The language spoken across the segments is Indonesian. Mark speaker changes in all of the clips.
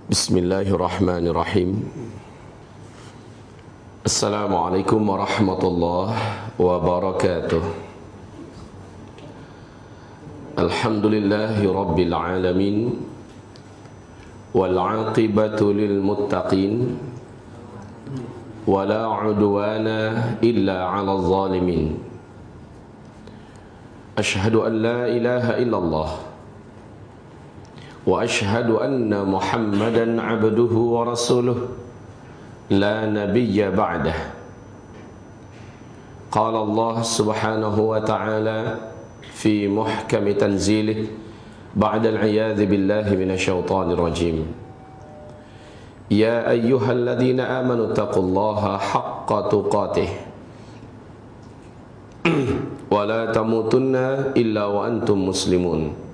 Speaker 1: Bismillahirrahmanirrahim. Assalamualaikum warahmatullahi wabarakatuh. Alhamdulillahi rabbil alamin, wal aqibatu lil muttaqin, wala udwana illa 'alal zalimin. Ashhadu an la ilaha illallah wa ashhadu anna Muhammadan 'abduhu wa rasuluh la nabiyya ba'dah. Qala Allah subhanahu wa ta'ala fi muhkami tanzilih ba'da al-'iyadhi billahi minasyaitanir rajim. Ya ayyuhalladzina amanu taqullaha haqqa tuqatih wa la tamutunna illa wa antum muslimun.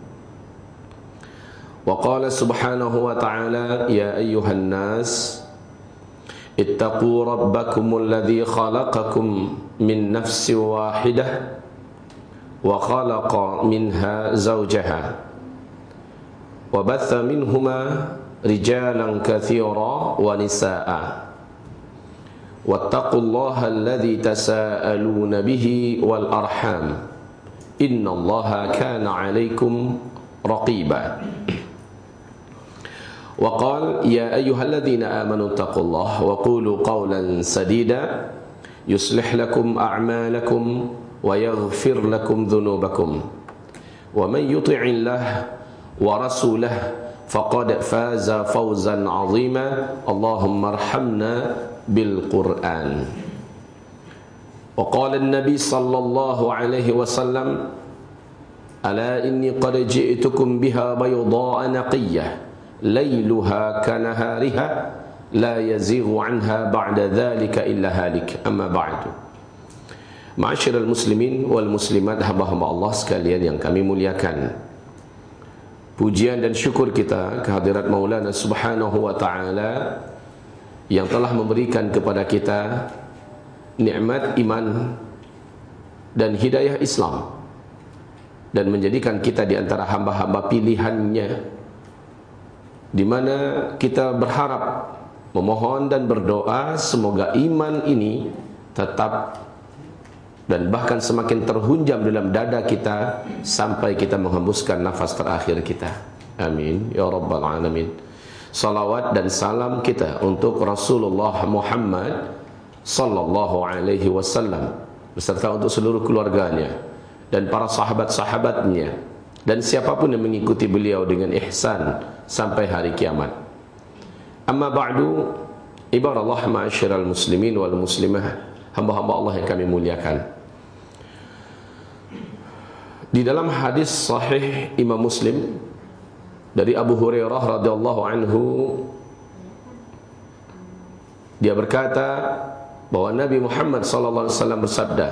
Speaker 1: Wa qala subhanahu wa ta'ala ya ayyuhan nas ittaqu rabbakumul ladzi khalaqakum min nafsin wahidah wa khalaqa minha zawjaha wa batha minhuma rijalan katsira wa nisaa wattaqullaha alladzi tasaaluna bihi wal arham innallaha kana 'alaikum raqiba. Wa qala ya ayyuhalladzina amanu taqullaha wa qulu qawlan sadida yuslih lakum a'malakum wa yaghfir lakum dhunubakum wa man yuti'illah wa rasulahu faqad faza fawzan 'azima. Allahumma arhamna bil Qur'an. Wa qala an-nabi sallallahu alaihi wasallam ala inni qad ji'tukum biha bayda'a naqiyyah lailuha kanahariha la yazighu anha ba'da dhalika illa halik. Amma ba'du. Ma'asyiral muslimin wal muslimat, hamba-hamba Allah sekalian yang kami muliakan, pujian dan syukur kita kehadirat Maulana subhanahu wa ta'ala yang telah memberikan kepada kita nikmat iman dan hidayah Islam dan menjadikan kita di antara hamba-hamba pilihannya, di mana kita berharap, memohon dan berdoa semoga iman ini tetap dan bahkan semakin terhunjam dalam dada kita sampai kita menghembuskan nafas terakhir kita. Amin ya rabbal alamin. Salawat dan salam kita untuk Rasulullah Muhammad sallallahu alaihi wasallam beserta untuk seluruh keluarganya dan para sahabat-sahabatnya dan siapapun yang mengikuti beliau dengan ihsan sampai hari kiamat. Amma ba'du, ibadallah ma'asyiral muslimin wal muslimah, hamba-hamba Allah yang kami muliakan. Di dalam hadis sahih Imam Muslim dari Abu Hurairah radhiyallahu anhu, dia berkata bahwa Nabi Muhammad sallallahu alaihi wasallam bersabda,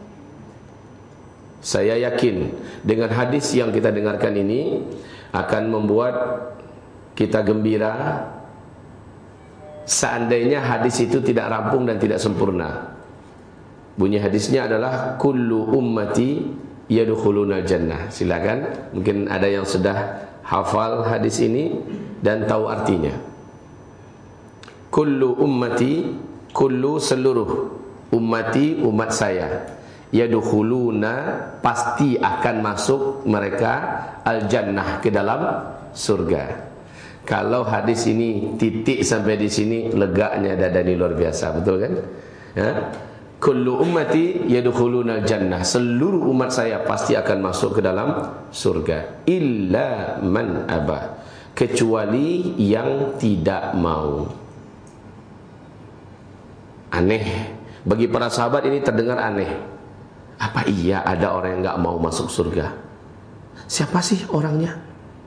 Speaker 1: saya yakin dengan hadis yang kita dengarkan ini akan membuat kita gembira seandainya hadis itu tidak rampung dan tidak sempurna. Bunyi hadisnya adalah kullu ummati yadkhuluna jannah. Silakan, mungkin ada yang sudah hafal hadis ini dan tahu artinya. Kullu ummati, kullu seluruh, ummati umat saya, yadkhuluna pasti akan masuk mereka al-jannah ke dalam surga. Kalau hadis ini titik sampai di sini, leganya dada ini luar biasa, betul kan? Ya? Kullu ummati yadkhuluna al-jannah, seluruh umat saya pasti akan masuk ke dalam surga. Illa man aba, kecuali yang tidak mau. Aneh bagi para sahabat, ini terdengar aneh. Apa iya ada orang yang enggak mau masuk surga? Siapa sih orangnya?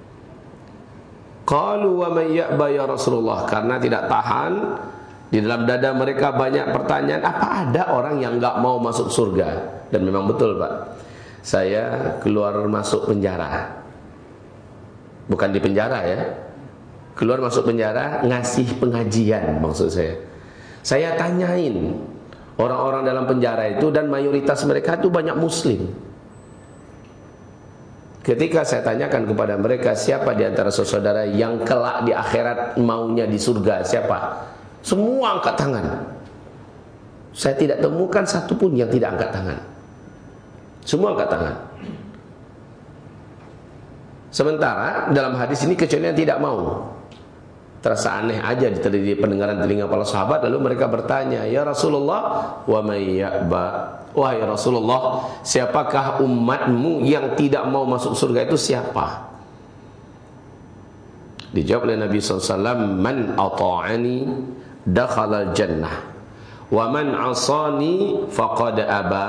Speaker 1: Qalu wa may ya'ba ya Rasulullah, karena tidak tahan di dalam dada mereka banyak pertanyaan, apa ada orang yang enggak mau masuk surga? Dan memang betul, Pak. Saya keluar masuk penjara. Bukan di penjara ya. Keluar masuk penjara ngasih pengajian maksud saya. Saya tanyain orang-orang dalam penjara itu, dan mayoritas mereka itu banyak muslim. Ketika saya tanyakan kepada mereka, siapa di antara saudara yang kelak di akhirat maunya di surga? Siapa? Semua angkat tangan. Saya tidak temukan satupun yang tidak angkat tangan. Semua angkat tangan. Sementara dalam hadis ini kecuali yang tidak mau. Terasa aneh aja di pendengaran telinga para sahabat. Lalu mereka bertanya, ya Rasulullah, wa may ya'ba? Wahai Rasulullah, siapakah umatmu yang tidak mau masuk surga itu siapa? Dijawab oleh Nabi SAW, man ata'ani dakhalal jannah wa man asani faqad aba.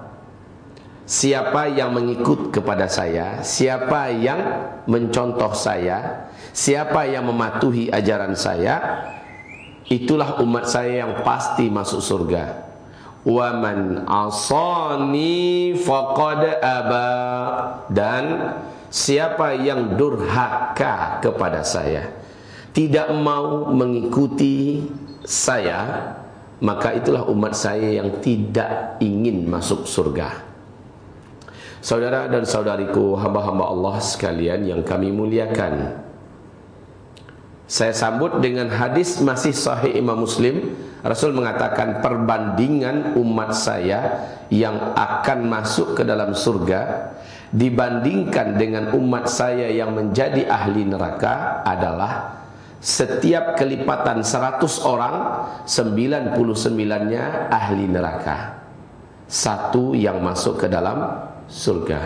Speaker 1: Siapa yang mengikut kepada saya, siapa yang mencontoh saya, siapa yang mematuhi ajaran saya, itulah umat saya yang pasti masuk surga. Wa man asani faqad aba. Dan siapa yang durhaka kepada saya, tidak mau mengikuti saya, maka itulah umat saya yang tidak ingin masuk surga. Saudara dan saudariku, hamba-hamba Allah sekalian yang kami muliakan, saya sambut dengan hadis masih sahih Imam Muslim. Rasul mengatakan perbandingan umat saya yang akan masuk ke dalam surga dibandingkan dengan umat saya yang menjadi ahli neraka adalah setiap kelipatan 100 orang, 99-nya ahli neraka, satu yang masuk ke dalam surga.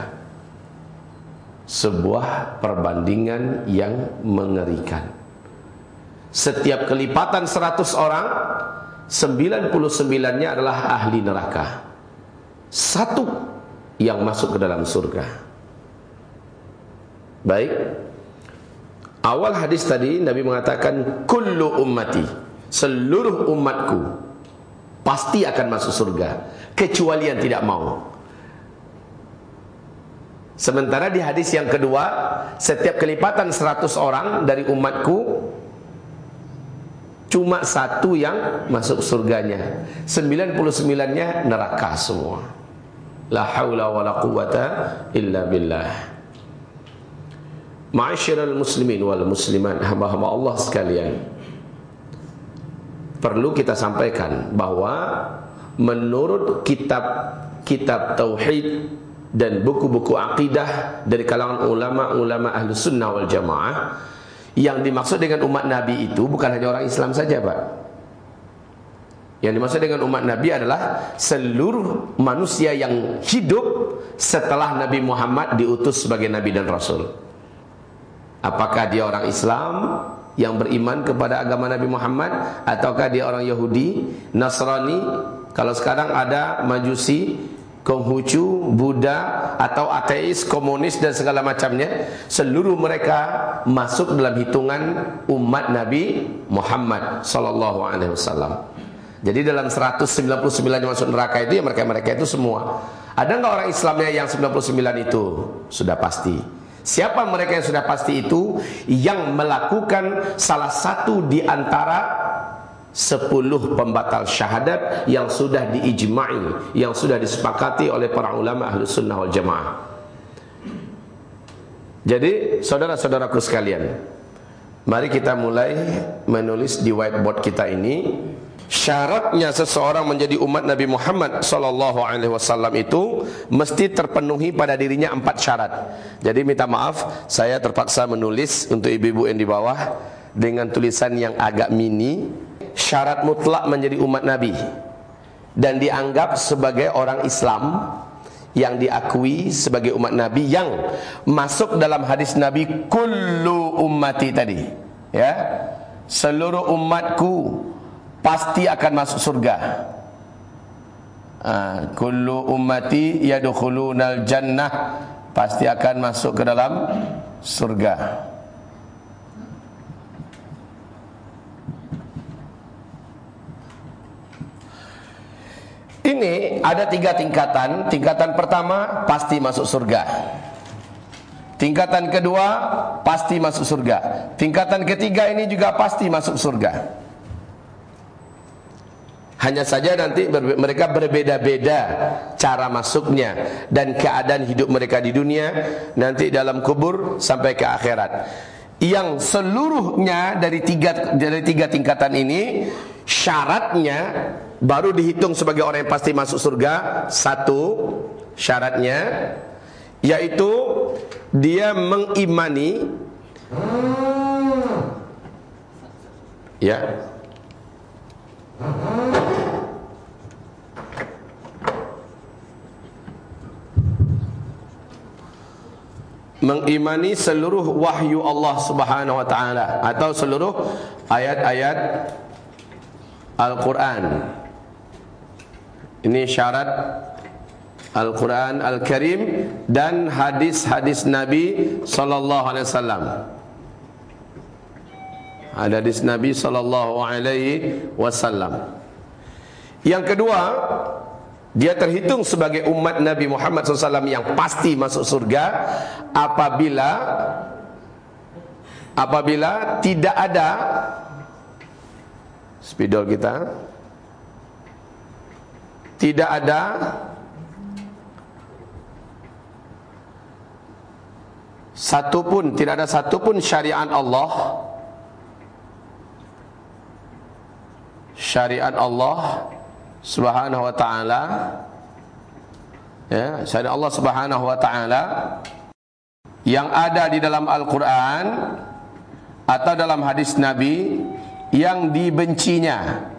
Speaker 1: Sebuah perbandingan yang mengerikan. Setiap kelipatan 100 orang, 99-nya adalah ahli neraka, satu yang masuk ke dalam surga. Baik, awal hadis tadi Nabi mengatakan kullu ummati, seluruh umatku pasti akan masuk surga kecuali yang tidak mau. Sementara di hadis yang kedua, setiap kelipatan 100 orang dari umatku cuma satu yang masuk surganya, 99-nya neraka semua. La haula wa la quwata illa billah. Ma'asyiral muslimin wal muslimat, hamba-hamba Allah sekalian, perlu kita sampaikan bahwa menurut kitab tauhid dan buku-buku akidah dari kalangan ulama-ulama ahlu sunnah wal jamaah, yang dimaksud dengan umat Nabi itu bukan hanya orang Islam saja, Pak. Yang dimaksud dengan umat Nabi adalah seluruh manusia yang hidup setelah Nabi Muhammad diutus sebagai Nabi dan Rasul. Apakah dia orang Islam yang beriman kepada agama Nabi Muhammad, ataukah dia orang Yahudi, Nasrani, kalau sekarang ada Majusi, Konghucu, Buddha, atau ateis, komunis dan segala macamnya, seluruh mereka masuk dalam hitungan umat Nabi Muhammad sallallahu alaihi wasallam. Jadi dalam 199 yang masuk neraka itu ya mereka-mereka itu semua. Ada enggak orang Islamnya yang 99 itu? Sudah pasti. Siapa mereka yang sudah pasti itu? Yang melakukan salah satu di antara 10 pembatal syahadat yang sudah diijma'i, yang sudah disepakati oleh para ulama ahlus sunnah wal jamaah. Jadi saudara-saudaraku sekalian, mari kita mulai menulis di whiteboard kita ini. Syaratnya seseorang menjadi umat Nabi Muhammad sallallahu alaihi wasallam itu mesti terpenuhi pada dirinya 4 syarat. Jadi minta maaf, saya terpaksa menulis untuk ibu-ibu yang di bawah dengan tulisan yang agak mini. Syarat mutlak menjadi umat Nabi dan dianggap sebagai orang Islam yang diakui sebagai umat Nabi, yang masuk dalam hadis Nabi kullu ummati tadi, ya, seluruh umatku pasti akan masuk surga. Kullu ummati yadkhulunal jannah, pasti akan masuk ke dalam surga. Ini ada 3 tingkatan. Tingkatan pertama pasti masuk surga. Tingkatan kedua pasti masuk surga. Tingkatan ketiga ini juga pasti masuk surga. Hanya saja nanti mereka berbeda-beda cara masuknya dan keadaan hidup mereka di dunia, nanti dalam kubur sampai ke akhirat. Yang seluruhnya dari tiga tingkatan ini, syaratnya baru dihitung sebagai orang yang pasti masuk surga. Satu syaratnya yaitu dia mengimani mengimani seluruh wahyu Allah Subhanahu wa taala atau seluruh ayat-ayat Al-Qur'an. Ini syarat Al-Qur'an Al-Karim dan hadis-hadis Nabi sallallahu alaihi wasallam. Hadis Nabi sallallahu alaihi wasallam. Yang kedua, dia terhitung sebagai umat Nabi Muhammad SAW yang pasti masuk surga apabila tidak ada spidol kita, tidak ada satupun syariat Allah Subhanahu wa ta'ala, ya, syariat Allah Subhanahu wa ta'ala yang ada di dalam Al-Quran atau dalam hadis Nabi yang dibencinya.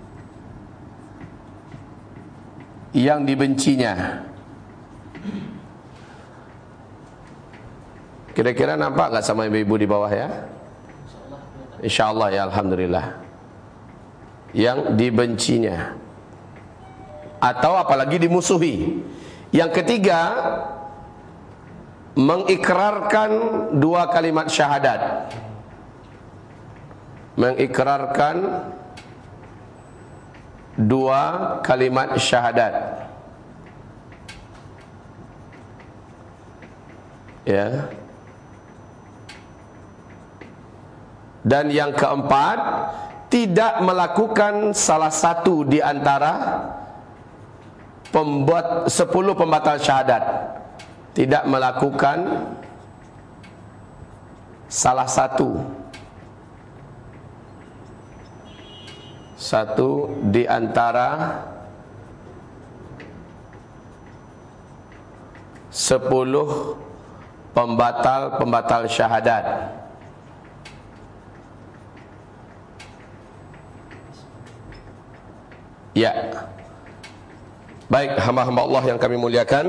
Speaker 1: Kira-kira nampak gak sama ibu-ibu di bawah ya? InsyaAllah ya, alhamdulillah. Yang dibencinya atau apalagi dimusuhi. Yang ketiga, mengikrarkan dua kalimat syahadat. Mengikrarkan dua kalimat syahadat. Ya. Dan yang keempat, tidak melakukan salah satu di antara 10 pembatal syahadat. Tidak melakukan salah satu di antara 10 pembatal syahadat. Ya. Baik, hamba-hamba Allah yang kami muliakan,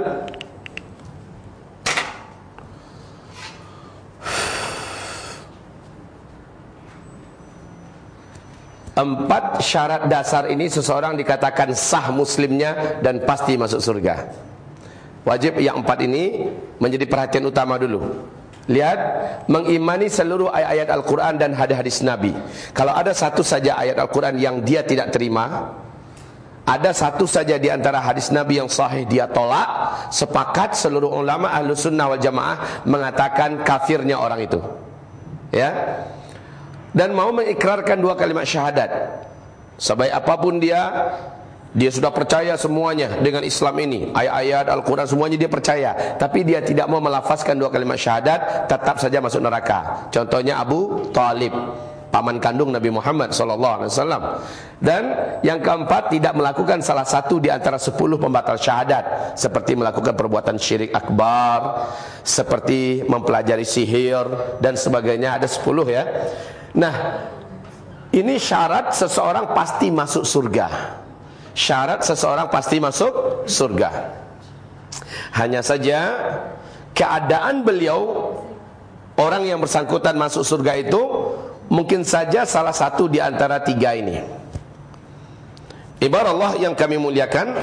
Speaker 1: empat syarat dasar ini seseorang dikatakan sah muslimnya dan pasti masuk surga. Wajib yang empat ini menjadi perhatian utama dulu. Lihat, mengimani seluruh ayat-ayat Al-Quran dan hadis-hadis Nabi. Kalau ada satu saja ayat Al-Quran yang dia tidak terima, ada satu saja di antara hadis Nabi yang sahih dia tolak, sepakat seluruh ulama Ahlus Sunnah wal Jamaah mengatakan kafirnya orang itu. Ya. Dan mau mengikrarkan dua kalimat syahadat. Sebaik apapun dia sudah percaya semuanya dengan Islam ini, ayat-ayat Al-Quran semuanya dia percaya, tapi dia tidak mau melafazkan dua kalimat syahadat, tetap saja masuk neraka. Contohnya Abu Talib, paman kandung Nabi Muhammad SAW. Dan yang keempat, tidak melakukan salah satu di antara 10 pembatal syahadat, seperti melakukan perbuatan syirik akbar, seperti mempelajari sihir dan sebagainya. Ada 10 ya. Nah, ini syarat seseorang pasti masuk surga. Syarat seseorang pasti masuk surga. Hanya saja keadaan beliau, orang yang bersangkutan masuk surga itu mungkin saja salah satu di antara 3 ini. Ibarat Allah yang kami muliakan,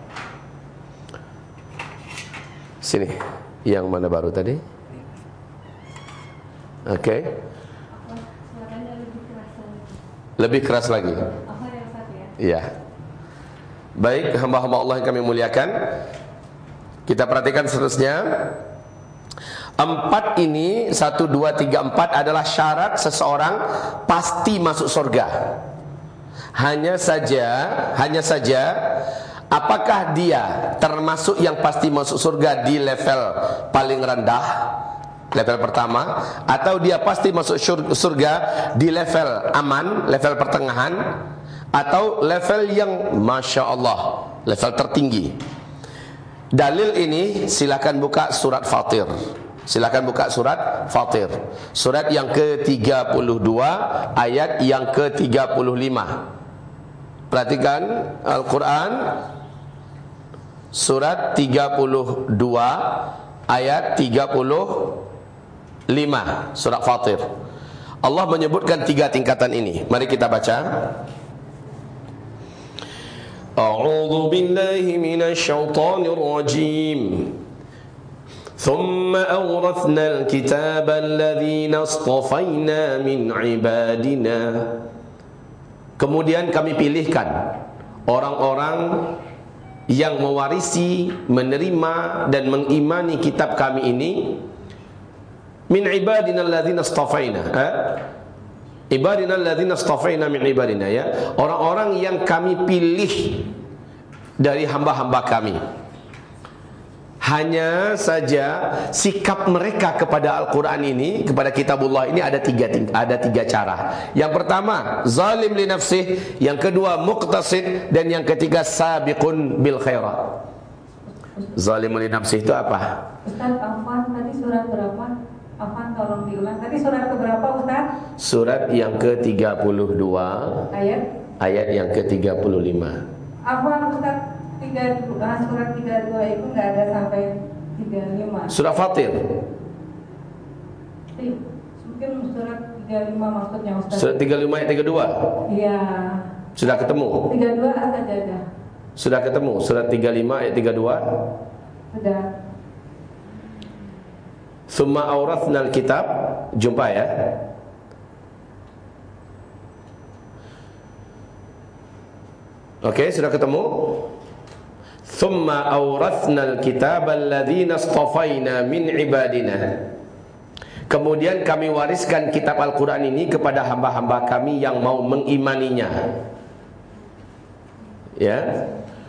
Speaker 1: sini, yang mana baru tadi? Oke. Lebih keras lagi. Iya. Baik, hamba-hamba Allah yang kami muliakan, kita perhatikan seterusnya. 4 ini, 1, 2, 3, 4 adalah syarat seseorang pasti masuk surga. Hanya saja apakah dia termasuk yang pasti masuk surga di level paling rendah, level pertama, atau dia pasti masuk surga di level aman, level pertengahan, atau level yang Masya Allah, level tertinggi? Dalil ini silakan buka surat Fatir. Silakan buka surat Fatir, surat yang ke-32 ayat yang ke-35. Perhatikan Al-Quran, surat 32 ayat 35, surat Fatir. Allah menyebutkan 3 tingkatan ini. Mari kita baca. A'udzu billahi minasy syaithanir rajim. ثم أورثنا الكتاب الذين اصطفينا من عبادنا. Kemudian kami pilihkan orang-orang yang mewarisi, menerima dan mengimani kitab kami ini, min ibadina alladzina istafaina, ibadina alladzina istafaina min ibadina, ya, orang-orang yang kami pilih dari hamba-hamba kami. Hanya saja sikap mereka kepada Al-Quran ini, kepada kitabullah ini ada tiga cara. Yang pertama zalim li nafsih, yang kedua muqtasid, dan yang ketiga sabiqun bil khairat. Zalim li nafsih itu apa?
Speaker 2: Ustaz, Afwan tadi surat berapa? Afwan tolong diulang. Tadi surat keberapa Ustaz?
Speaker 1: Surat yang ke-32 ayat yang ke-35.
Speaker 2: Afwan Ustaz, surat 32 itu enggak ada sampai 35.
Speaker 1: Surah Fatir.
Speaker 2: Mungkin surat 35 maksudnya Ustaz.
Speaker 1: Surat 35 ayat 32.
Speaker 2: Iya.
Speaker 1: Sudah ketemu?
Speaker 2: 32 saja.
Speaker 1: Sudah ketemu surat 35 ayat 32?
Speaker 2: Sudah.
Speaker 1: Summa awrathnal kitab. Jumpa ya. Oke, sudah ketemu? Thumma awrathnal kitab alladzina istafaina min ibadina. Kemudian kami wariskan kitab Al-Quran ini kepada hamba-hamba kami yang mau mengimaninya. Ya.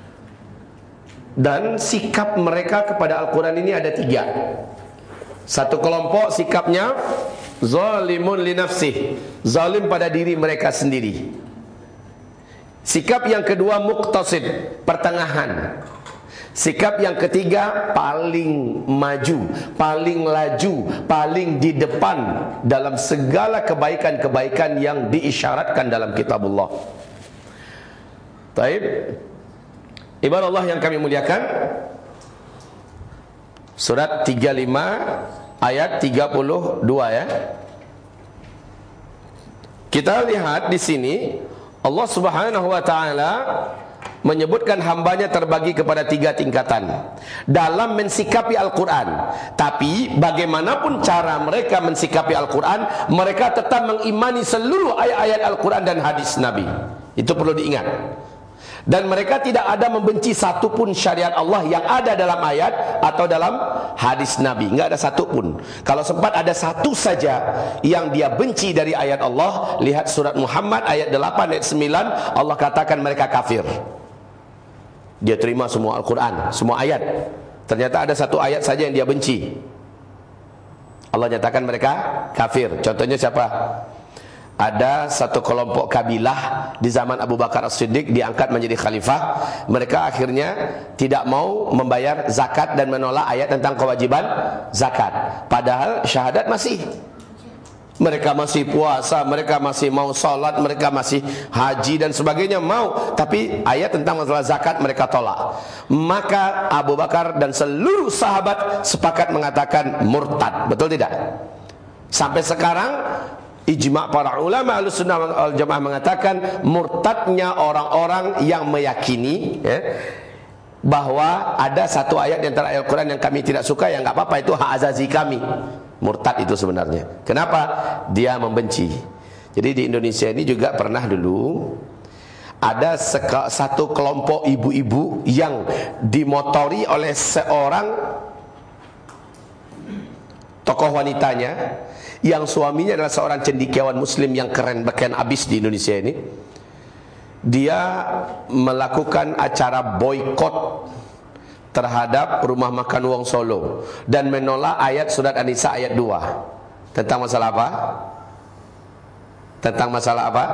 Speaker 1: Dan sikap mereka kepada Al-Quran ini ada 3. Satu kelompok sikapnya zalimun li nafsih, zalim pada diri mereka sendiri. Sikap yang kedua muqtasid, pertengahan. Sikap yang ketiga paling maju, paling laju, paling di depan dalam segala kebaikan-kebaikan yang diisyaratkan dalam kitabullah. Baik. Ibarat Allah yang kami muliakan, surat 35 ayat 32 ya. Kita lihat di sini Allah Subhanahu wa taala menyebutkan hambanya terbagi kepada 3 tingkatan dalam mensikapi Al-Quran. Tapi bagaimanapun cara mereka mensikapi Al-Quran, mereka tetap mengimani seluruh ayat-ayat Al-Quran dan hadis Nabi. Itu perlu diingat. Dan mereka tidak ada membenci satupun syariat Allah yang ada dalam ayat atau dalam hadis Nabi. Enggak ada satupun. Kalau sempat ada satu saja yang dia benci dari ayat Allah, lihat surat Muhammad ayat 8 ayat 9, Allah katakan mereka kafir. Dia terima semua Al-Quran, semua ayat. Ternyata ada satu ayat saja yang dia benci. Allah nyatakan mereka kafir. Contohnya siapa? Ada satu kelompok kabilah di zaman Abu Bakar As-Siddiq diangkat menjadi khalifah. Mereka akhirnya tidak mau membayar zakat dan menolak ayat tentang kewajiban zakat. Padahal syahadat masih. Mereka masih puasa, mereka masih mau sholat, mereka masih haji dan sebagainya mau. Tapi ayat tentang masalah zakat mereka tolak. Maka Abu Bakar dan seluruh sahabat sepakat mengatakan murtad. Betul tidak? Sampai sekarang ijma' para ulama Ahlussunnah wal Jamaah mengatakan murtadnya orang-orang yang meyakini bahwa ada satu ayat di antara Al-Quran yang kami tidak suka, ya nggak apa-apa, itu hak azazi kami. Murtad itu sebenarnya. Kenapa? Dia membenci. Jadi di Indonesia ini juga pernah dulu ada satu kelompok ibu-ibu yang dimotori oleh seorang tokoh wanitanya yang suaminya adalah seorang cendekiawan muslim yang keren, beken abis di Indonesia ini. dia melakukan acara boikot terhadap rumah makan Wong Solo dan menolak ayat surat An-Nisa ayat 2. Tentang masalah apa? Tentang masalah apa?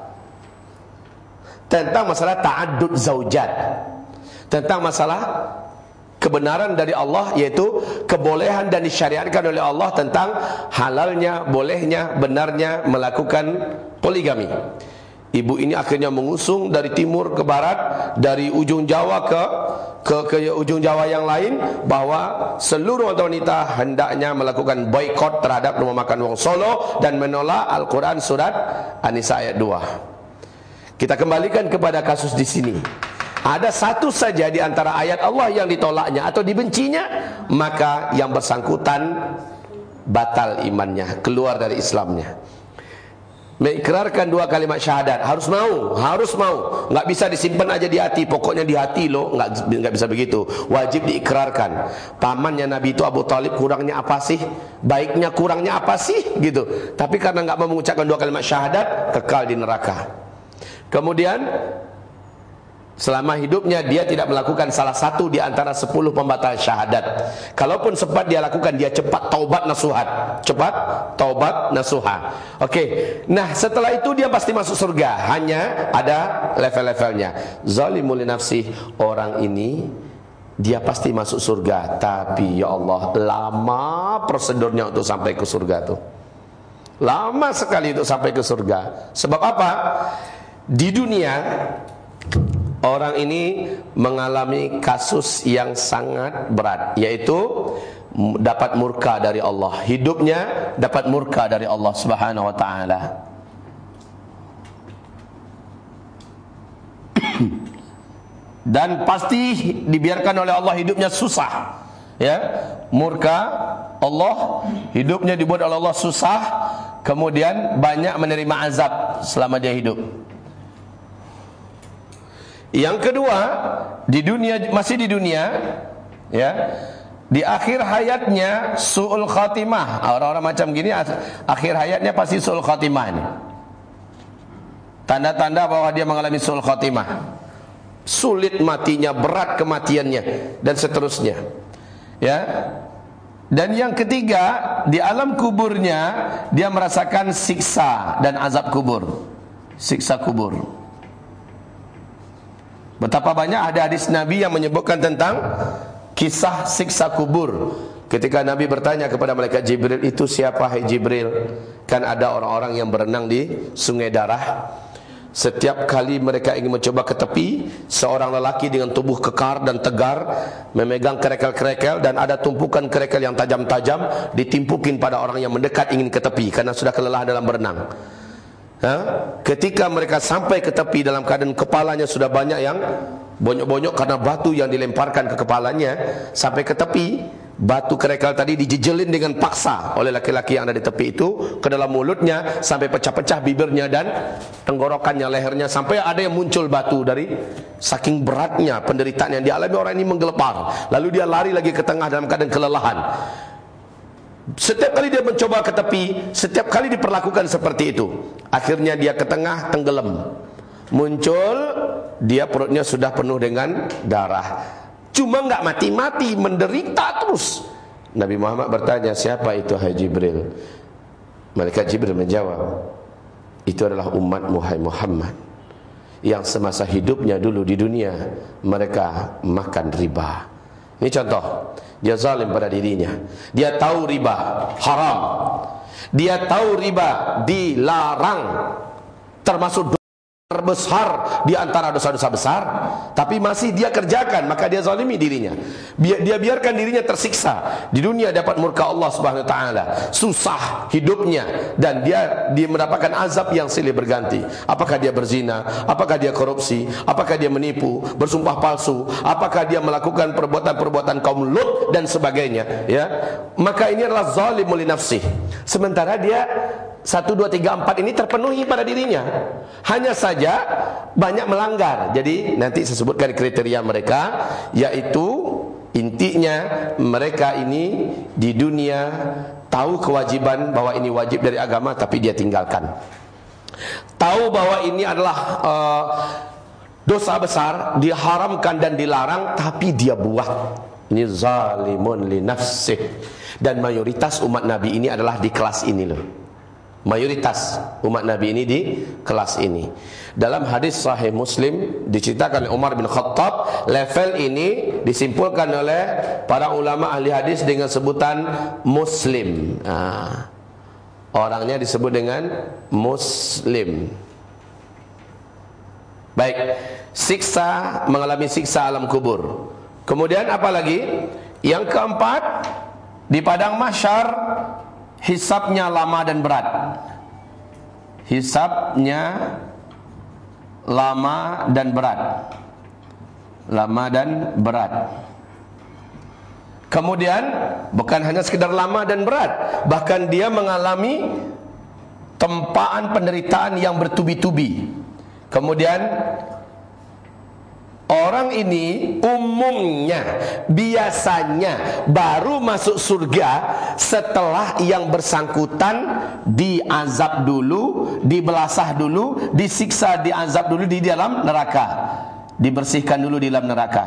Speaker 1: Tentang masalah ta'addud zaujat. Tentang masalah kebenaran dari Allah, yaitu kebolehan dan disyariatkan oleh Allah tentang halalnya, bolehnya, benarnya melakukan poligami. Ibu ini akhirnya mengusung dari timur ke barat, dari ujung Jawa ke ujung Jawa yang lain, bahwa seluruh wanita hendaknya melakukan boikot terhadap rumah makan Wong Solo dan menolak Al-Quran surat An-Nisa ayat 2. Kita kembalikan kepada kasus di sini. Ada satu saja di antara ayat Allah yang ditolaknya atau dibencinya, maka yang bersangkutan batal imannya, keluar dari Islamnya. Mengikrarkan 2 kalimat syahadat, harus mau, nggak bisa disimpan aja di hati. Pokoknya di hati loh, nggak bisa begitu. Wajib diikrarkan. Pamannya Nabi itu Abu Talib, kurangnya apa sih? Baiknya kurangnya apa sih? Gitu. Tapi karena nggak mau mengucapkan 2 kalimat syahadat, kekal di neraka. Kemudian selama hidupnya dia tidak melakukan salah satu di antara 10 pembatal syahadat. Kalaupun sempat dia lakukan, dia cepat taubat nasuhat. Cepat taubat nasuha. Oke. Nah, setelah itu dia pasti masuk surga. Hanya ada level-levelnya. Zalimul nafsih, orang ini dia pasti masuk surga, tapi ya Allah, lama prosedurnya untuk sampai ke surga tuh. Lama sekali untuk sampai ke surga. Sebab apa? Di dunia orang ini mengalami kasus yang sangat berat, yaitu dapat murka dari Allah. Hidupnya dapat murka dari Allah Subhanahu wa taala. Dan pasti dibiarkan oleh Allah hidupnya susah. Ya, murka Allah, hidupnya dibuat oleh Allah susah, kemudian banyak menerima azab selama dia hidup. Yang kedua, di dunia, masih di dunia, ya, di akhir hayatnya su'ul khatimah. Orang-orang macam gini akhir hayatnya pasti su'ul khatimah ini. Tanda-tanda bahwa dia mengalami su'ul khatimah. Sulit matinya, berat kematiannya, dan seterusnya. Ya. Dan yang ketiga, di alam kuburnya dia merasakan siksa dan azab kubur. Siksa kubur. Betapa banyak ada hadis Nabi yang menyebutkan tentang kisah siksa kubur. Ketika Nabi bertanya kepada malaikat Jibril, itu siapa hai Jibril? Kan ada orang-orang yang berenang di sungai darah. Setiap kali mereka ingin mencoba ke tepi, seorang lelaki dengan tubuh kekar dan tegar memegang kerekel-kerekel, dan ada tumpukan kerekel yang tajam-tajam ditimpukin pada orang yang mendekat ingin ke tepi karena sudah kelelahan dalam berenang. Ketika mereka sampai ke tepi dalam keadaan kepalanya sudah banyak yang bonyok-bonyok karena batu yang dilemparkan ke kepalanya, sampai ke tepi, batu kerekel tadi dijejelin dengan paksa oleh laki-laki yang ada di tepi itu ke dalam mulutnya sampai pecah-pecah bibirnya dan tenggorokannya, lehernya, sampai ada yang muncul batu dari saking beratnya penderitaan yang dialami orang ini menggelepar. Lalu dia lari lagi ke tengah dalam keadaan kelelahan. Setiap kali dia mencoba ke tepi, setiap kali diperlakukan seperti itu. Akhirnya dia ke tengah, tenggelam. Muncul, dia perutnya sudah penuh dengan darah. Cuma enggak mati-mati, menderita terus. Nabi Muhammad bertanya, siapa itu hai Jibril? Malaikat Jibril menjawab, itu adalah umatmu hai Muhammad, yang semasa hidupnya dulu di dunia mereka makan riba. Ini contoh. Dia zalim pada dirinya. Dia tahu riba haram. Dia tahu riba dilarang, termasuk dosa terbesar di antara dosa-dosa besar, tapi masih dia kerjakan, maka dia zalimi dirinya. Dia biarkan dirinya tersiksa. Di dunia dapat murka Allah Subhanahu wa taala, susah hidupnya, dan dia mendapatkan azab yang silih berganti. Apakah dia berzina? Apakah dia korupsi? Apakah dia menipu, bersumpah palsu? Apakah dia melakukan perbuatan-perbuatan kaum Lut dan sebagainya, ya? Maka ini adalah zalimul nafsih. Sementara dia 1, 2, 3, 4 ini terpenuhi pada dirinya. Hanya saja banyak melanggar. Jadi nanti saya sebutkan kriteria mereka, yaitu intinya mereka ini di dunia tahu kewajiban bahwa ini wajib dari agama, tapi dia tinggalkan. tahu bahwa ini adalah dosa besar, diharamkan dan dilarang, tapi dia buat. Ini zalimun li nafsih. Dan mayoritas umat Nabi ini adalah di kelas ini loh. Mayoritas umat Nabi ini di kelas ini. Dalam hadis sahih Muslim diceritakan oleh Umar bin Khattab, level ini disimpulkan oleh para ulama ahli hadis dengan sebutan muslim. Orangnya disebut dengan muslim. Baik, siksa, mengalami siksa alam kubur. Kemudian apa lagi? Yang keempat, di padang mahsyar hisabnya lama dan berat. Hisabnya lama dan berat. Lama dan berat. Kemudian bukan hanya sekedar lama dan berat, bahkan dia mengalami tempaan penderitaan yang bertubi-tubi. Kemudian orang ini umumnya, biasanya baru masuk surga setelah yang bersangkutan diazab dulu, dibelasah dulu, disiksa, diazab dulu di dalam neraka, dibersihkan dulu di dalam neraka,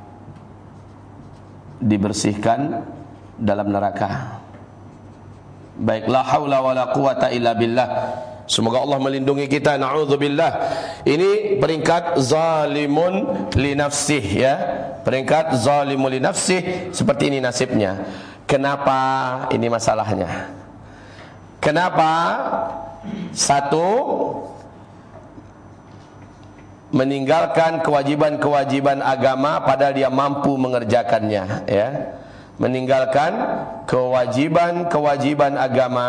Speaker 1: dibersihkan dalam neraka. Baik, la haula wala quwata illa billah. Semoga Allah melindungi kita. Na'udzubillah. Ini peringkat zalimun li nafsih, ya. Peringkat zalimun li nafsih, seperti ini nasibnya. Kenapa ini masalahnya? Kenapa? Satu, meninggalkan kewajiban-kewajiban agama padahal dia mampu mengerjakannya, ya. Meninggalkan kewajiban-kewajiban agama,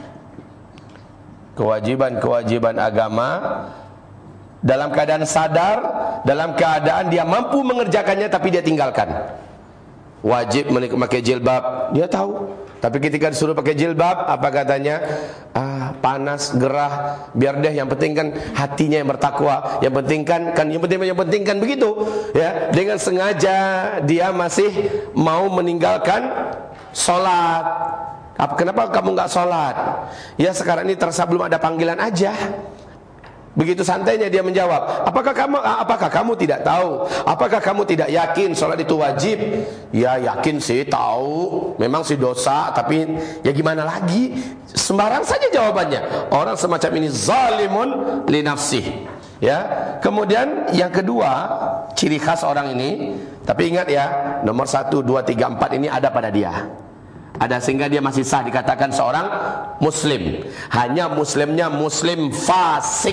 Speaker 1: kewajiban-kewajiban agama dalam keadaan sadar, dalam keadaan dia mampu mengerjakannya, tapi dia tinggalkan. Wajib memakai jilbab, dia tahu, tapi ketika disuruh pakai jilbab, apa katanya? Panas, gerah, biar deh, yang penting kan hatinya yang bertakwa, yang penting kan begitu, ya. Dengan sengaja dia masih mau meninggalkan sholat. Kenapa kamu nggak sholat? Ya sekarang ini terasa belum ada panggilan aja. Begitu santainya dia menjawab. Apakah kamu tidak tahu? Apakah kamu tidak yakin sholat itu wajib? Ya yakin sih, tahu. Memang sih dosa, tapi ya gimana lagi? Sembarang saja jawabannya. Orang semacam ini zalimun li nafsih. Ya. Kemudian yang kedua, ciri khas orang ini. Tapi ingat ya, nomor 1, 2, 3, 4 ini ada pada dia. Ada, sehingga dia masih sah dikatakan seorang muslim. Hanya muslimnya muslim fasik,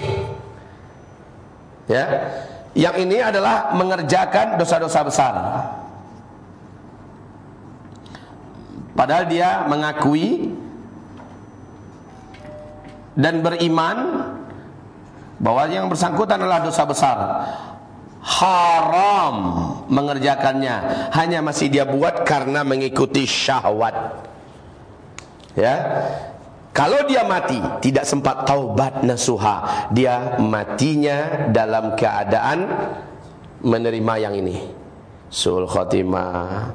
Speaker 1: ya. Yang ini adalah mengerjakan dosa-dosa besar, padahal dia mengakui dan beriman bahwa yang bersangkutan adalah dosa besar, haram mengerjakannya, hanya masih dia buat karena mengikuti syahwat, ya. Kalau dia mati tidak sempat taubat nasuha, dia matinya dalam keadaan menerima yang ini, su'ul khotimah.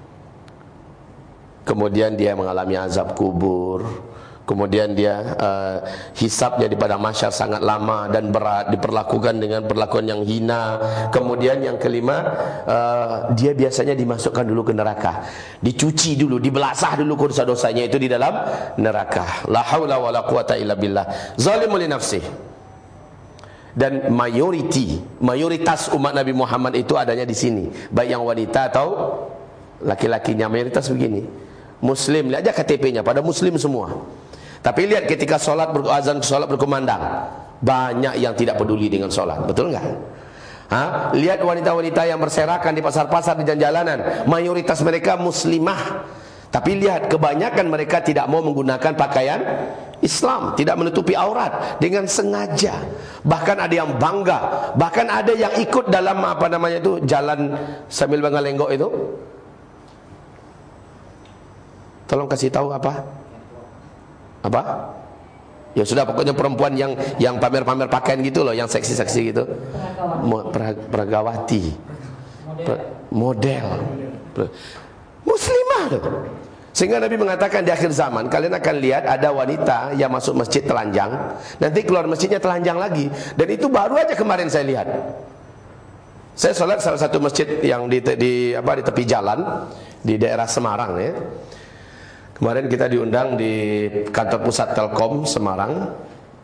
Speaker 1: Kemudian dia mengalami azab kubur. Kemudian dia hisabnya di padang mahsyar sangat lama dan berat, diperlakukan dengan perlakuan yang hina. Kemudian yang kelima, dia biasanya dimasukkan dulu ke neraka, dicuci dulu, dibelasah dulu dosa-dosanya itu di dalam neraka. La haula wala quwata illa billah. Zalimul li nafsih. Dan mayoritas umat Nabi Muhammad itu adanya di sini, baik yang wanita atau laki-lakinya, mayoritas begini. Muslim, lihat aja KTP-nya pada muslim semua. Tapi lihat ketika sholat azan, sholat berkumandang, banyak yang tidak peduli dengan sholat, betul nggak? Lihat wanita-wanita yang berserakan di pasar-pasar, di jalanan, mayoritas mereka muslimah. Tapi lihat kebanyakan mereka tidak mau menggunakan pakaian Islam, tidak menutupi aurat dengan sengaja. Bahkan ada yang bangga, bahkan ada yang ikut dalam jalan sambil mengalenggok itu. Tolong kasih tahu apa? Ya sudah, pokoknya perempuan yang pamer-pamer pakaian gitu loh, yang seksi-seksi gitu. Peragawati. Model. Muslimah loh. Sehingga Nabi mengatakan di akhir zaman kalian akan lihat ada wanita yang masuk masjid telanjang, nanti keluar masjidnya telanjang lagi. Dan itu baru aja kemarin saya lihat. Saya sholat salah satu masjid yang di tepi jalan di daerah Semarang ya. Kemarin kita diundang di kantor pusat Telkom Semarang.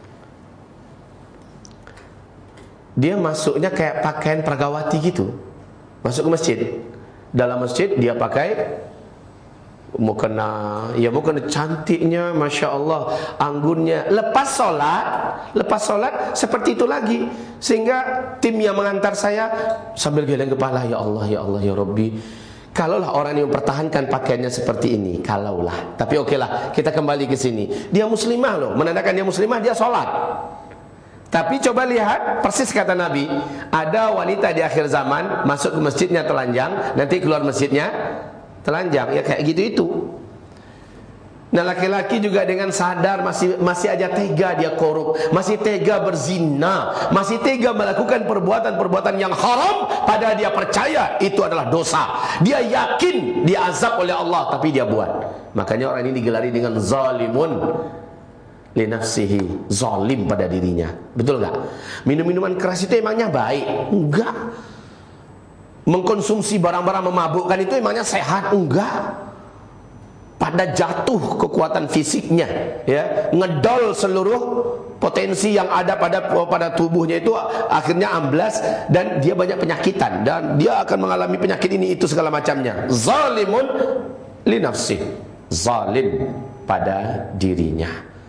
Speaker 1: Dia masuknya kayak pakaian pergawati gitu, masuk ke masjid. Dalam masjid dia pakai mukena cantiknya, masya Allah, anggunnya. Lepas solat seperti itu lagi. Sehingga tim yang mengantar saya sambil geleng kepala, ya Allah, ya Allah, ya Rabbi. Kalaulah orang yang mempertahankan pakaiannya seperti ini, kalaulah. Tapi okelah, kita kembali ke sini. Dia muslimah loh, menandakan dia muslimah, dia sholat. Tapi coba lihat, persis kata Nabi, ada wanita di akhir zaman masuk ke masjidnya telanjang, nanti keluar masjidnya telanjang, ya kayak gitu itu. Nah laki-laki juga dengan sadar masih aja tega dia korup, masih tega berzina, masih tega melakukan perbuatan-perbuatan yang haram, padahal dia percaya itu adalah dosa. Dia yakin dia azab oleh Allah, tapi dia buat. Makanya orang ini digelari dengan zalimun li nafsihi, zalim pada dirinya. Betul enggak? Minum-minuman keras itu emangnya baik? Enggak. Mengkonsumsi barang-barang memabukkan itu emangnya sehat? Enggak. Pada jatuh kekuatan fisiknya, ya, ngedol seluruh potensi yang ada pada tubuhnya itu akhirnya amblas dan dia banyak penyakitan dan dia akan mengalami penyakit ini itu segala macamnya. Zalimun li nafsi, zalim pada dirinya.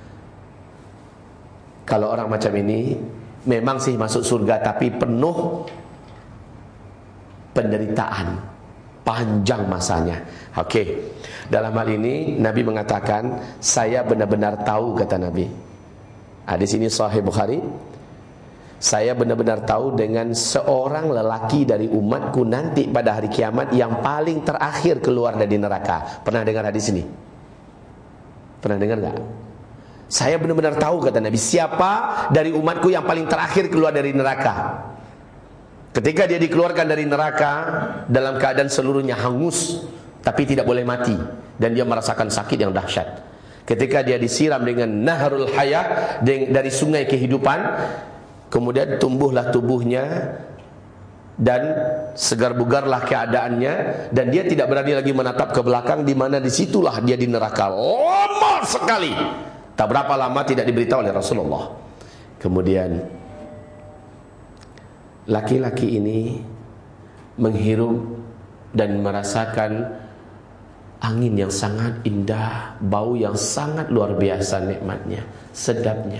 Speaker 1: Kalau orang macam ini memang sih masuk surga tapi penuh penderitaan, panjang masanya. Oke. Dalam hal ini Nabi mengatakan, saya benar-benar tahu, kata Nabi. Di sini Sahih Bukhari. Saya benar-benar tahu dengan seorang lelaki dari umatku nanti pada hari kiamat yang paling terakhir keluar dari neraka. Pernah dengar hadis ini? Pernah dengar enggak? Saya benar-benar tahu, kata Nabi, siapa dari umatku yang paling terakhir keluar dari neraka. Ketika dia dikeluarkan dari neraka dalam keadaan seluruhnya hangus, tapi tidak boleh mati, dan dia merasakan sakit yang dahsyat. Ketika dia disiram dengan nahrul hayat, dari sungai kehidupan, kemudian tumbuhlah tubuhnya dan segar bugarlah keadaannya, dan dia tidak berani lagi menatap ke belakang, di mana disitulah dia di neraka lama sekali. Tak berapa lama tidak diberitahu oleh Rasulullah. Kemudian laki-laki ini menghirup dan merasakan angin yang sangat indah, bau yang sangat luar biasa nikmatnya, sedapnya.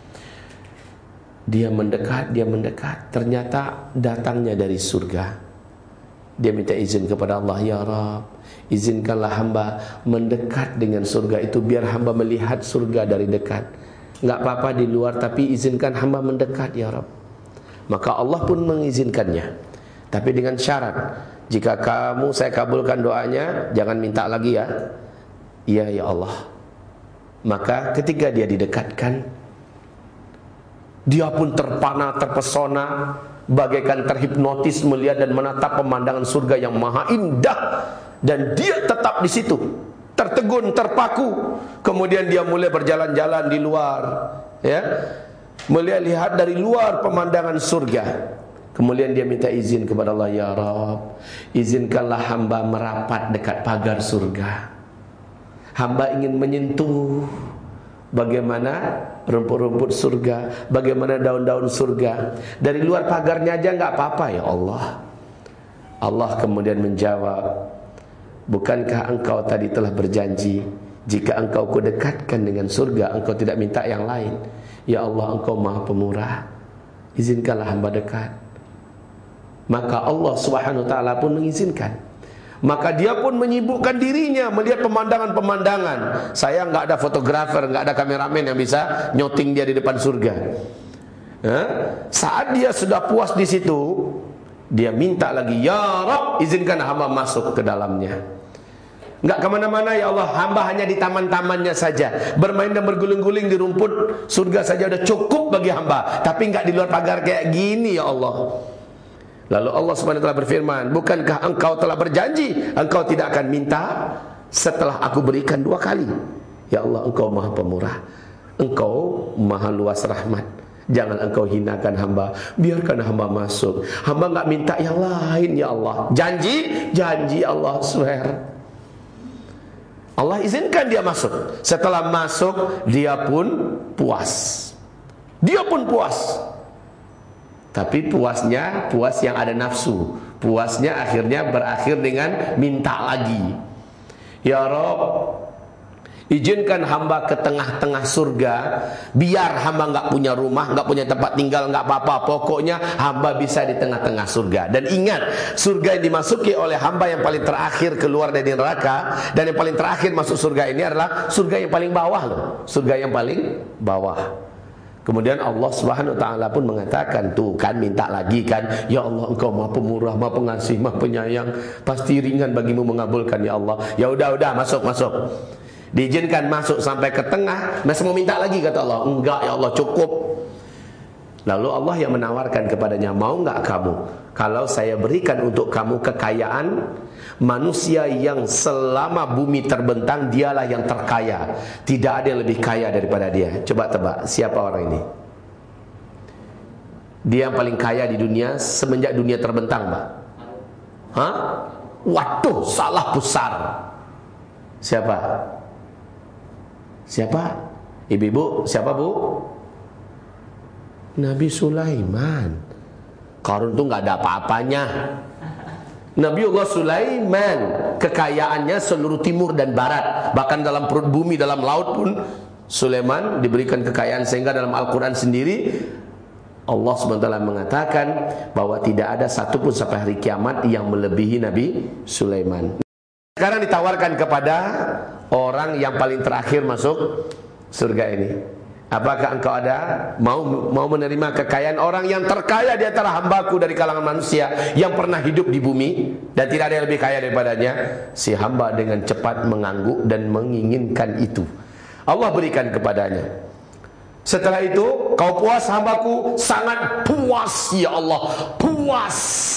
Speaker 1: Dia mendekat, ternyata datangnya dari surga. Dia minta izin kepada Allah, ya Rabb, izinkanlah hamba mendekat dengan surga itu, biar hamba melihat surga dari dekat. Enggak apa-apa di luar, tapi izinkan hamba mendekat, ya Rabb. Maka Allah pun mengizinkannya, tapi dengan syarat, jika saya kabulkan doanya, jangan minta lagi ya. Iya ya Allah. Maka ketika dia didekatkan, dia pun terpana, terpesona, bagaikan terhipnotis melihat dan menatap pemandangan surga yang maha indah, dan dia tetap di situ, tertegun, terpaku. Kemudian dia mulai berjalan-jalan di luar, ya, melihat dari luar pemandangan surga. Kemudian dia minta izin kepada Allah, ya Rabb, izinkanlah hamba merapat dekat pagar surga. Hamba ingin menyentuh bagaimana rumput-rumput surga, bagaimana daun-daun surga. Dari luar pagarnya aja enggak apa-apa ya Allah. Allah kemudian menjawab, bukankah engkau tadi telah berjanji, jika engkau kudekatkan dengan surga, engkau tidak minta yang lain? Ya Allah, engkau maha pemurah, izinkanlah hamba dekat. Maka Allah Subhanahu wa ta'ala pun mengizinkan. Maka dia pun menyibukkan dirinya melihat pemandangan-pemandangan. Saya enggak ada fotografer, enggak ada kameramen yang bisa nyoting dia di depan surga. Saat dia sudah puas di situ, dia minta lagi, ya Rabb, izinkan hamba masuk ke dalamnya. Enggak kemana-mana ya Allah, hamba hanya di taman-tamannya saja, bermain dan berguling-guling di rumput surga saja udah cukup bagi hamba, tapi enggak di luar pagar kayak gini ya Allah. Lalu Allah Subhanahu wa ta'ala berfirman, bukankah engkau telah berjanji engkau tidak akan minta setelah aku berikan 2 kali. Ya Allah, Engkau Maha Pemurah, Engkau Maha Luas rahmat. Jangan Engkau hinakan hamba, biarkan hamba masuk. Hamba enggak minta yang lain ya Allah. Janji, janji Allah, swear. Allah izinkan dia masuk. Setelah masuk, dia pun puas. Dia pun puas. Tapi puasnya, puas yang ada nafsu. Puasnya akhirnya berakhir dengan minta lagi. Ya Rabb, izinkan hamba ke tengah-tengah surga. Biar hamba enggak punya rumah, enggak punya tempat tinggal, enggak apa-apa. Pokoknya hamba bisa di tengah-tengah surga. Dan ingat, surga yang dimasuki oleh hamba yang paling terakhir keluar dari neraka, dan yang paling terakhir masuk surga ini adalah surga yang paling bawah loh. Surga yang paling bawah. Kemudian Allah Subhanahu wa taala pun mengatakan, tuh kan minta lagi kan, ya Allah Engkau Maha Pemurah, Maha Pengasih, Maha Penyayang, pasti ringan bagimu mengabulkan ya Allah. Ya udah masuk. Diizinkan masuk sampai ke tengah, masih mau minta lagi kata Allah. Enggak ya Allah, cukup. Lalu Allah yang menawarkan kepadanya, mau enggak kamu kalau saya berikan untuk kamu kekayaan manusia yang selama bumi terbentang dialah yang terkaya, tidak ada yang lebih kaya daripada dia. Coba tebak, siapa orang ini? Dia yang paling kaya di dunia semenjak dunia terbentang, Pak. Hah? Waduh, salah besar. Siapa? Siapa? Ibu-ibu, siapa Bu? Nabi Sulaiman. Qarun tuh nggak ada apa-apanya. Nabiullah Sulaiman, kekayaannya seluruh timur dan barat, bahkan dalam perut bumi, dalam laut pun Sulaiman diberikan kekayaan. Sehingga dalam Al-Quran sendiri Allah SWT mengatakan bahwa tidak ada satupun sampai hari kiamat yang melebihi Nabi Sulaiman. Sekarang ditawarkan kepada orang yang paling terakhir masuk surga ini, apakah engkau ada mau menerima kekayaan orang yang terkaya di antara hambaku dari kalangan manusia yang pernah hidup di bumi dan tidak ada yang lebih kaya daripadanya? Si hamba dengan cepat mengangguk dan menginginkan itu. Allah berikan kepadanya. Setelah itu, kau puas hambaku? Sangat puas ya Allah, puas.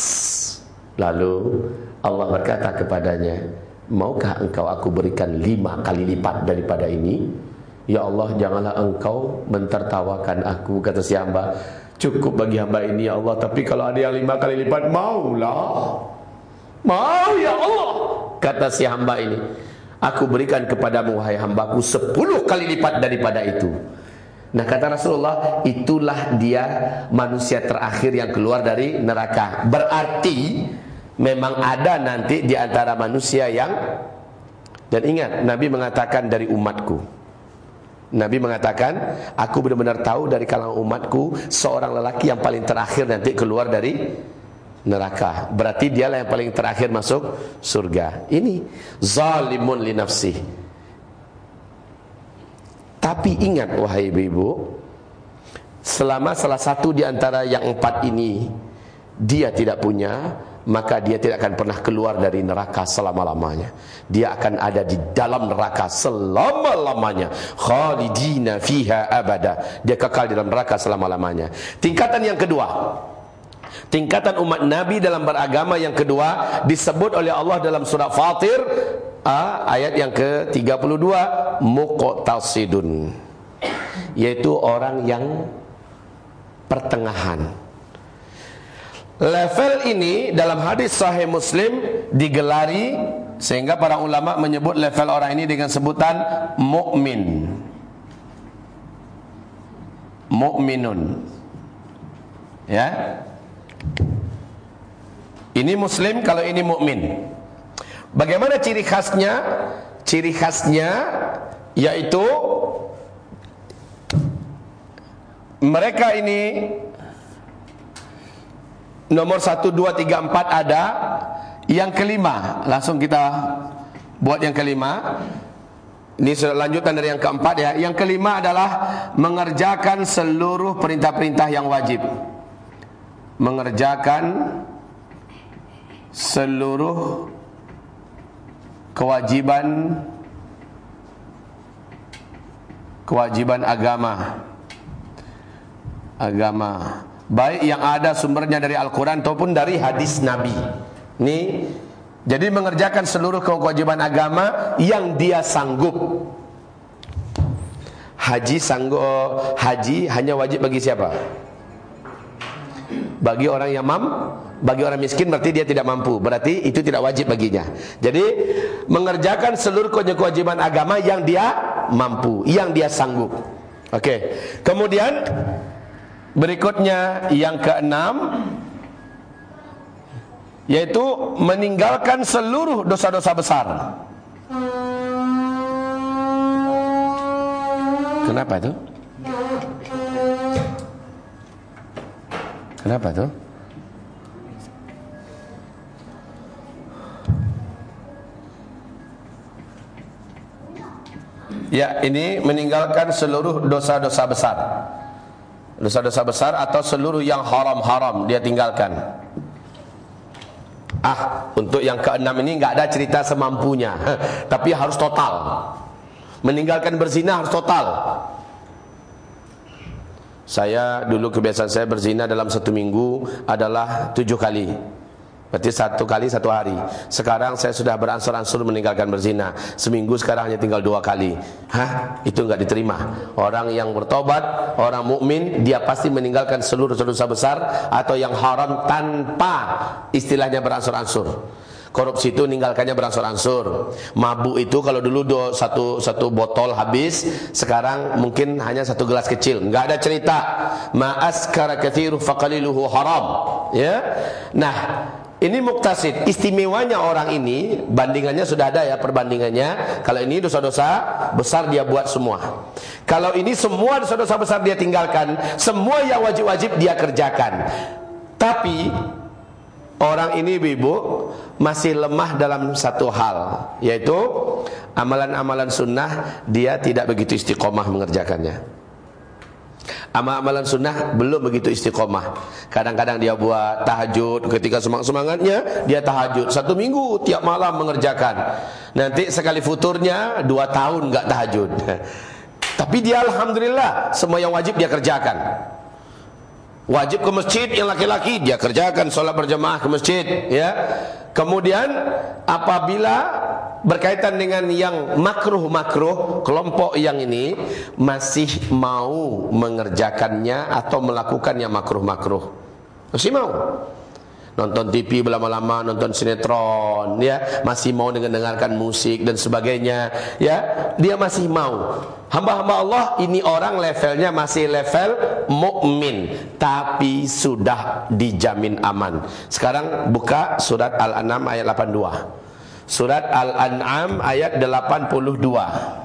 Speaker 1: Lalu Allah berkata kepadanya, maukah engkau aku berikan 5 kali lipat daripada ini? Ya Allah, janganlah engkau mentertawakan aku, kata si hamba. Cukup bagi hamba ini ya Allah, tapi kalau ada yang 5 kali lipat, maulah. Mau ya Allah, kata si hamba ini. Aku berikan kepadamu wahai hambaku 10 kali lipat daripada itu. Nah kata Rasulullah, itulah dia manusia terakhir yang keluar dari neraka. Berarti memang ada nanti di antara manusia yang, dan ingat Nabi mengatakan dari umatku. Nabi mengatakan, aku benar-benar tahu dari kalangan umatku seorang lelaki yang paling terakhir nanti keluar dari neraka. Berarti dialah yang paling terakhir masuk surga. Ini zalimun li nafsih. Tapi ingat wahai ibu-ibu, selama salah satu di antara yang 4 ini dia tidak punya, maka dia tidak akan pernah keluar dari neraka selama-lamanya. Dia akan ada di dalam neraka selama-lamanya. Khalidina fiha abada. Dia kekal di dalam neraka selama-lamanya. Tingkatan yang kedua, tingkatan umat Nabi dalam beragama yang kedua, disebut oleh Allah dalam surah Fatir ayat yang ke-32, muqtasidun, yaitu orang yang pertengahan. Level ini dalam hadis Sahih Muslim digelari, sehingga para ulama menyebut level orang ini dengan sebutan mukmin, mukminun. Ya, ini Muslim, kalau ini mukmin. Bagaimana ciri khasnya? Ciri khasnya yaitu mereka ini nomor 1, 2, 3, 4 ada. Yang kelima, langsung kita buat yang kelima. Ini lanjutan dari yang keempat ya. Yang kelima adalah mengerjakan seluruh perintah-perintah yang wajib. Mengerjakan seluruh kewajiban agama, baik yang ada sumbernya dari Al-Quran ataupun dari hadis Nabi. Ini Jadi mengerjakan seluruh kewajiban agama yang dia sanggup. Haji hanya wajib bagi siapa? Bagi orang yang bagi orang miskin berarti dia tidak mampu, berarti itu tidak wajib baginya. Jadi mengerjakan seluruh kewajiban agama yang dia mampu, yang dia sanggup. Oke. Kemudian berikutnya yang keenam, yaitu meninggalkan seluruh dosa-dosa besar. Kenapa itu? Kenapa itu? Ya, ini meninggalkan seluruh dosa-dosa besar. Dosa-dosa besar atau seluruh yang haram-haram dia tinggalkan. Untuk yang keenam ini enggak ada cerita semampunya, tapi harus total. Meninggalkan berzina harus total. Saya dulu kebiasaan saya berzina dalam satu minggu adalah 7 kali. Berarti 1 kali 1 hari. Sekarang saya sudah beransur-ansur meninggalkan berzina. Seminggu sekarang hanya tinggal 2 kali. Itu enggak diterima. Orang yang bertobat, orang mukmin, dia pasti meninggalkan seluruh dosa besar atau yang haram tanpa istilahnya beransur-ansur. Korupsi itu meninggalkannya beransur-ansur. Mabuk itu kalau dulu satu botol habis, sekarang mungkin hanya 1 gelas kecil. Enggak ada cerita ma'askara katsiru faqaliluhu haram. Ya. Nah, ini muktasid. Istimewanya orang ini, bandingannya sudah ada ya perbandingannya. Kalau ini dosa-dosa besar dia buat semua. Kalau ini semua dosa-dosa besar dia tinggalkan, semua yang wajib-wajib dia kerjakan. Tapi orang ini ibu masih lemah dalam satu hal, yaitu amalan-amalan sunnah dia tidak begitu istiqomah mengerjakannya. Amalan sunnah belum begitu istiqomah. Kadang-kadang dia buat tahajud, ketika semangat-semangatnya dia tahajud 1 minggu tiap malam mengerjakan. Nanti sekali futurnya 2 tahun enggak tahajud. Tapi dia alhamdulillah semua yang wajib dia kerjakan. Wajib ke masjid yang laki-laki dia kerjakan, sholat berjamaah ke masjid, ya. Kemudian apabila berkaitan dengan yang makruh-makruh, kelompok yang ini masih mau mengerjakannya atau melakukan yang makruh-makruh. Masih mau. Nonton TV berlama-lama, nonton sinetron, ya, masih mau dengarkan musik dan sebagainya, ya, dia masih mau. Hamba-hamba Allah ini orang levelnya masih level mukmin, tapi sudah dijamin aman. Sekarang buka surat Al-An'am ayat 82. Surat Al-An'am ayat 82.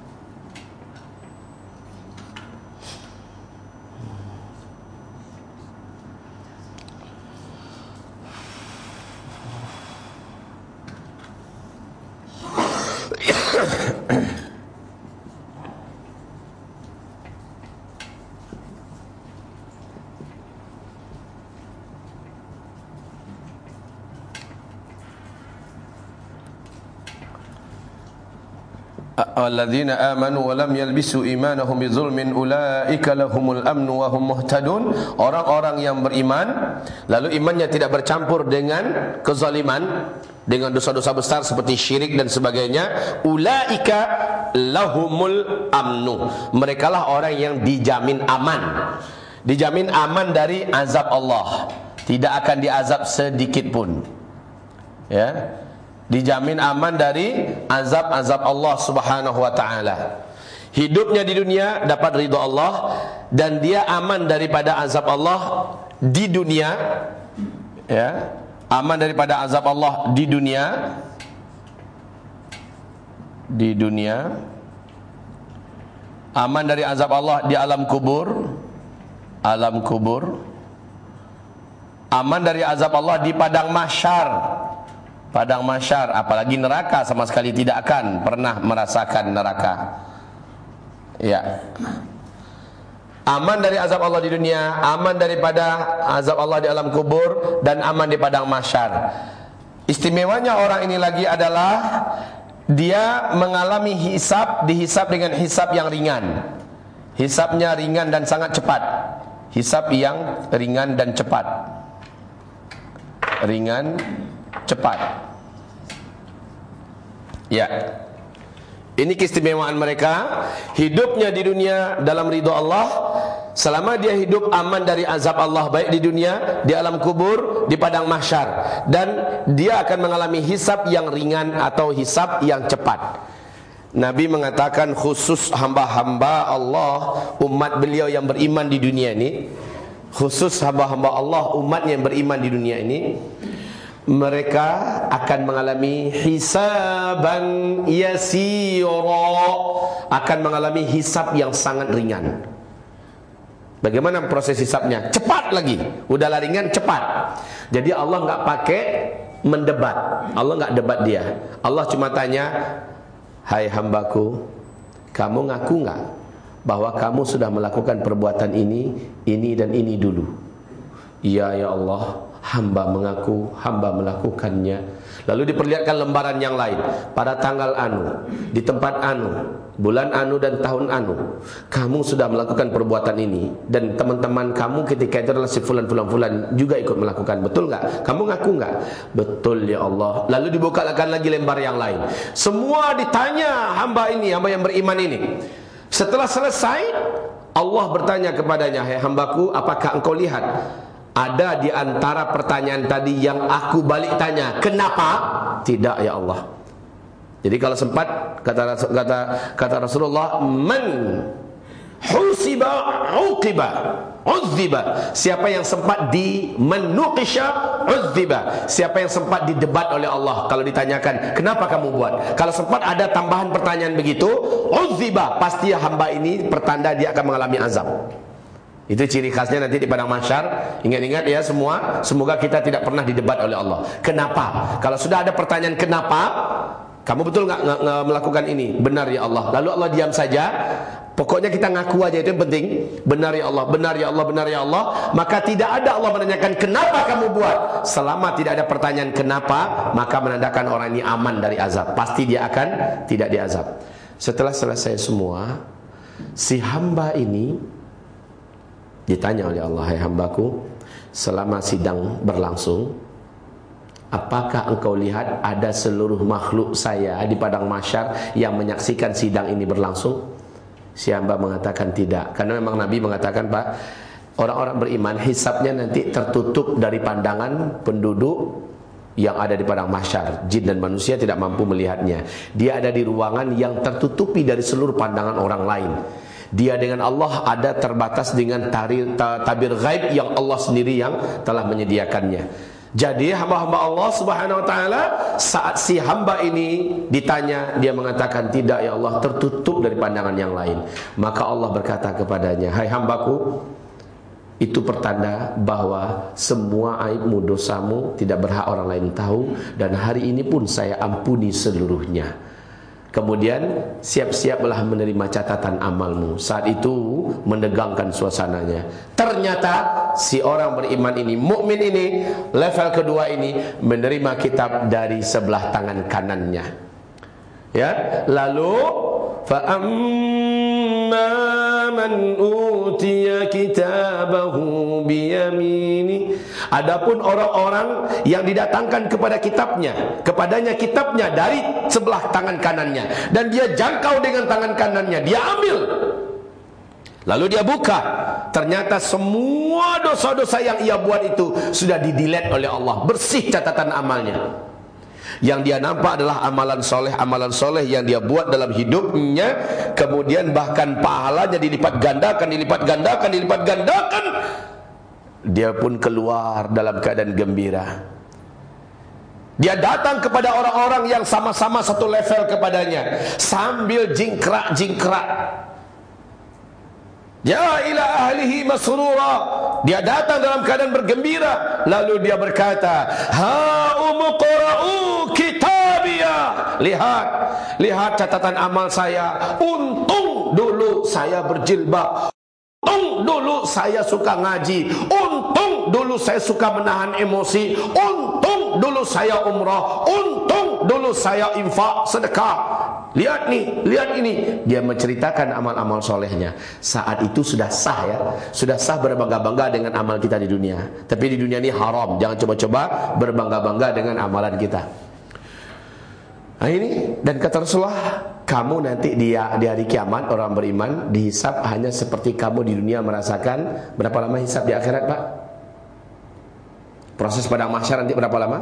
Speaker 1: Alladzina amanu wa lam yalbisu imanahum bizulmin ulaika lahumul amnu wa hum muhtadun. Orang-orang yang beriman lalu imannya tidak bercampur dengan kezaliman, dengan dosa-dosa besar seperti syirik dan sebagainya, ulaika lahumul amnu. Merekalah orang yang dijamin aman. Dijamin aman dari azab Allah. Tidak akan diazab sedikit pun. Ya. Dijamin aman dari azab-azab Allah Subhanahu wa taala. Hidupnya di dunia dapat ridha Allah dan dia aman daripada azab Allah di dunia, ya. Aman daripada azab Allah di dunia. Di dunia. Aman dari azab Allah di alam kubur. Alam kubur. Aman dari azab Allah di padang mahsyar. Padang mahsyar, apalagi neraka sama sekali tidak akan pernah merasakan neraka. Ya. Aman dari azab Allah di dunia, aman daripada azab Allah di alam kubur, dan aman di padang mahsyar. Istimewanya orang ini lagi adalah dia mengalami hisab, dihisab dengan hisab yang ringan. Hisabnya ringan dan sangat cepat. Hisab yang ringan dan cepat. Ringan, cepat. Ya. Ini keistimewaan mereka, hidupnya di dunia dalam ridho Allah. Selama dia hidup aman dari azab Allah, baik di dunia, di alam kubur, di padang mahsyar, dan dia akan mengalami hisab yang ringan atau hisab yang cepat. Nabi mengatakan khusus hamba-hamba Allah, umat beliau yang beriman di dunia ini, khusus hamba-hamba Allah, umatnya yang beriman di dunia ini, mereka akan mengalami hisaban yasira, akan mengalami hisab yang sangat ringan. Bagaimana proses hisabnya? Cepat lagi. Udahlah ringan, cepat. Jadi Allah nggak pakai mendebat. Allah nggak debat dia. Allah cuma tanya, hai hambaku, kamu ngaku nggak bahwa kamu sudah melakukan perbuatan ini dan ini dulu? Iya ya Allah, hamba mengaku, hamba melakukannya. Lalu diperlihatkan lembaran yang lain. Pada tanggal anu, di tempat anu, bulan anu dan tahun anu, kamu sudah melakukan perbuatan ini. Dan teman-teman kamu ketika itu adalah si fulan juga ikut melakukan. Betul nggak? Kamu ngaku nggak? Betul ya Allah. Lalu dibukakan lagi lembar yang lain. Semua ditanya hamba ini, hamba yang beriman ini. Setelah selesai, Allah bertanya kepadanya, hai hambaku, apakah engkau lihat ada di antara pertanyaan tadi yang aku balik tanya, kenapa? Tidak ya Allah. Jadi kalau sempat kata Rasulullah, man husiba uqiba uzziba, siapa yang sempat di menuqisha uzziba, siapa yang sempat didebat oleh Allah, kalau ditanyakan kenapa kamu buat, kalau sempat ada tambahan pertanyaan begitu, uzziba, pasti hamba ini pertanda dia akan mengalami azab. Itu ciri khasnya nanti di padang mahsyar. Ingat-ingat ya semua, semoga kita tidak pernah didebat oleh Allah. Kenapa? Kalau sudah ada pertanyaan kenapa, kamu betul nggak melakukan ini? Benar ya Allah. Lalu Allah diam saja. Pokoknya kita ngaku aja, itu yang penting. Benar ya Allah, benar ya Allah, benar ya Allah. Maka tidak ada Allah menanyakan kenapa kamu buat. Selama tidak ada pertanyaan kenapa, maka menandakan orang ini aman dari azab. Pasti dia akan tidak diazab. Setelah selesai semua, si hamba ini ditanya oleh Allah, hai hambaku, selama sidang berlangsung, apakah engkau lihat ada seluruh makhluk saya di padang mahsyar yang menyaksikan sidang ini berlangsung? Si hamba mengatakan tidak. Karena memang Nabi mengatakan, Pak, orang-orang beriman hisabnya nanti tertutup dari pandangan penduduk yang ada di padang mahsyar. Jin dan manusia tidak mampu melihatnya. Dia ada di ruangan yang tertutupi dari seluruh pandangan orang lain. Dia dengan Allah ada terbatas dengan tabir ghaib yang Allah sendiri yang telah menyediakannya. Jadi hamba-hamba Allah subhanahu wa ta'ala, saat si hamba ini ditanya, dia mengatakan tidak ya Allah, tertutup dari pandangan yang lain. Maka Allah berkata kepadanya, hai hambaku, itu pertanda bahwa semua aibmu, dosamu tidak berhak orang lain tahu, dan hari ini pun saya ampuni seluruhnya. Kemudian siap-siaplah menerima catatan amalmu. Saat itu menegangkan suasananya. Ternyata si orang beriman ini, mukmin ini, level kedua ini menerima kitab dari sebelah tangan kanannya. Ya, lalu fa amma man utiya kitabahu biyamini. Adapun orang-orang yang didatangkan kepadanya kitabnya dari sebelah tangan kanannya, dan dia jangkau dengan tangan kanannya, dia ambil. Lalu dia buka, ternyata semua dosa-dosa yang ia buat itu sudah di-delete oleh Allah, bersih catatan amalnya. Yang dia nampak adalah amalan soleh yang dia buat dalam hidupnya. Kemudian bahkan pahalanya dilipat gandakan. Dia pun keluar dalam keadaan gembira. Dia datang kepada orang-orang yang sama-sama satu level kepadanya, sambil jingkrak. Ya ila ahlihi masrura. Dia datang dalam keadaan bergembira. Lalu dia berkata, ha umqra'u kitabiyah. Lihat catatan amal saya. Untung dulu saya berjilbab. Untung dulu saya suka ngaji. Untung dulu saya suka menahan emosi. Untung dulu saya umrah. Untung dulu saya infak, sedekah. Lihat ini. Dia menceritakan amal-amal solehnya. Saat itu sudah sah ya. Sudah sah berbangga-bangga dengan amal kita di dunia. Tapi di dunia ini haram. Jangan coba-coba berbangga-bangga dengan amalan kita. Nah ini, dan kata Rasulullah, kamu nanti di hari kiamat orang beriman dihisab hanya seperti kamu di dunia merasakan. Berapa lama hisab di akhirat, Pak? Proses padang mahsyar nanti berapa lama?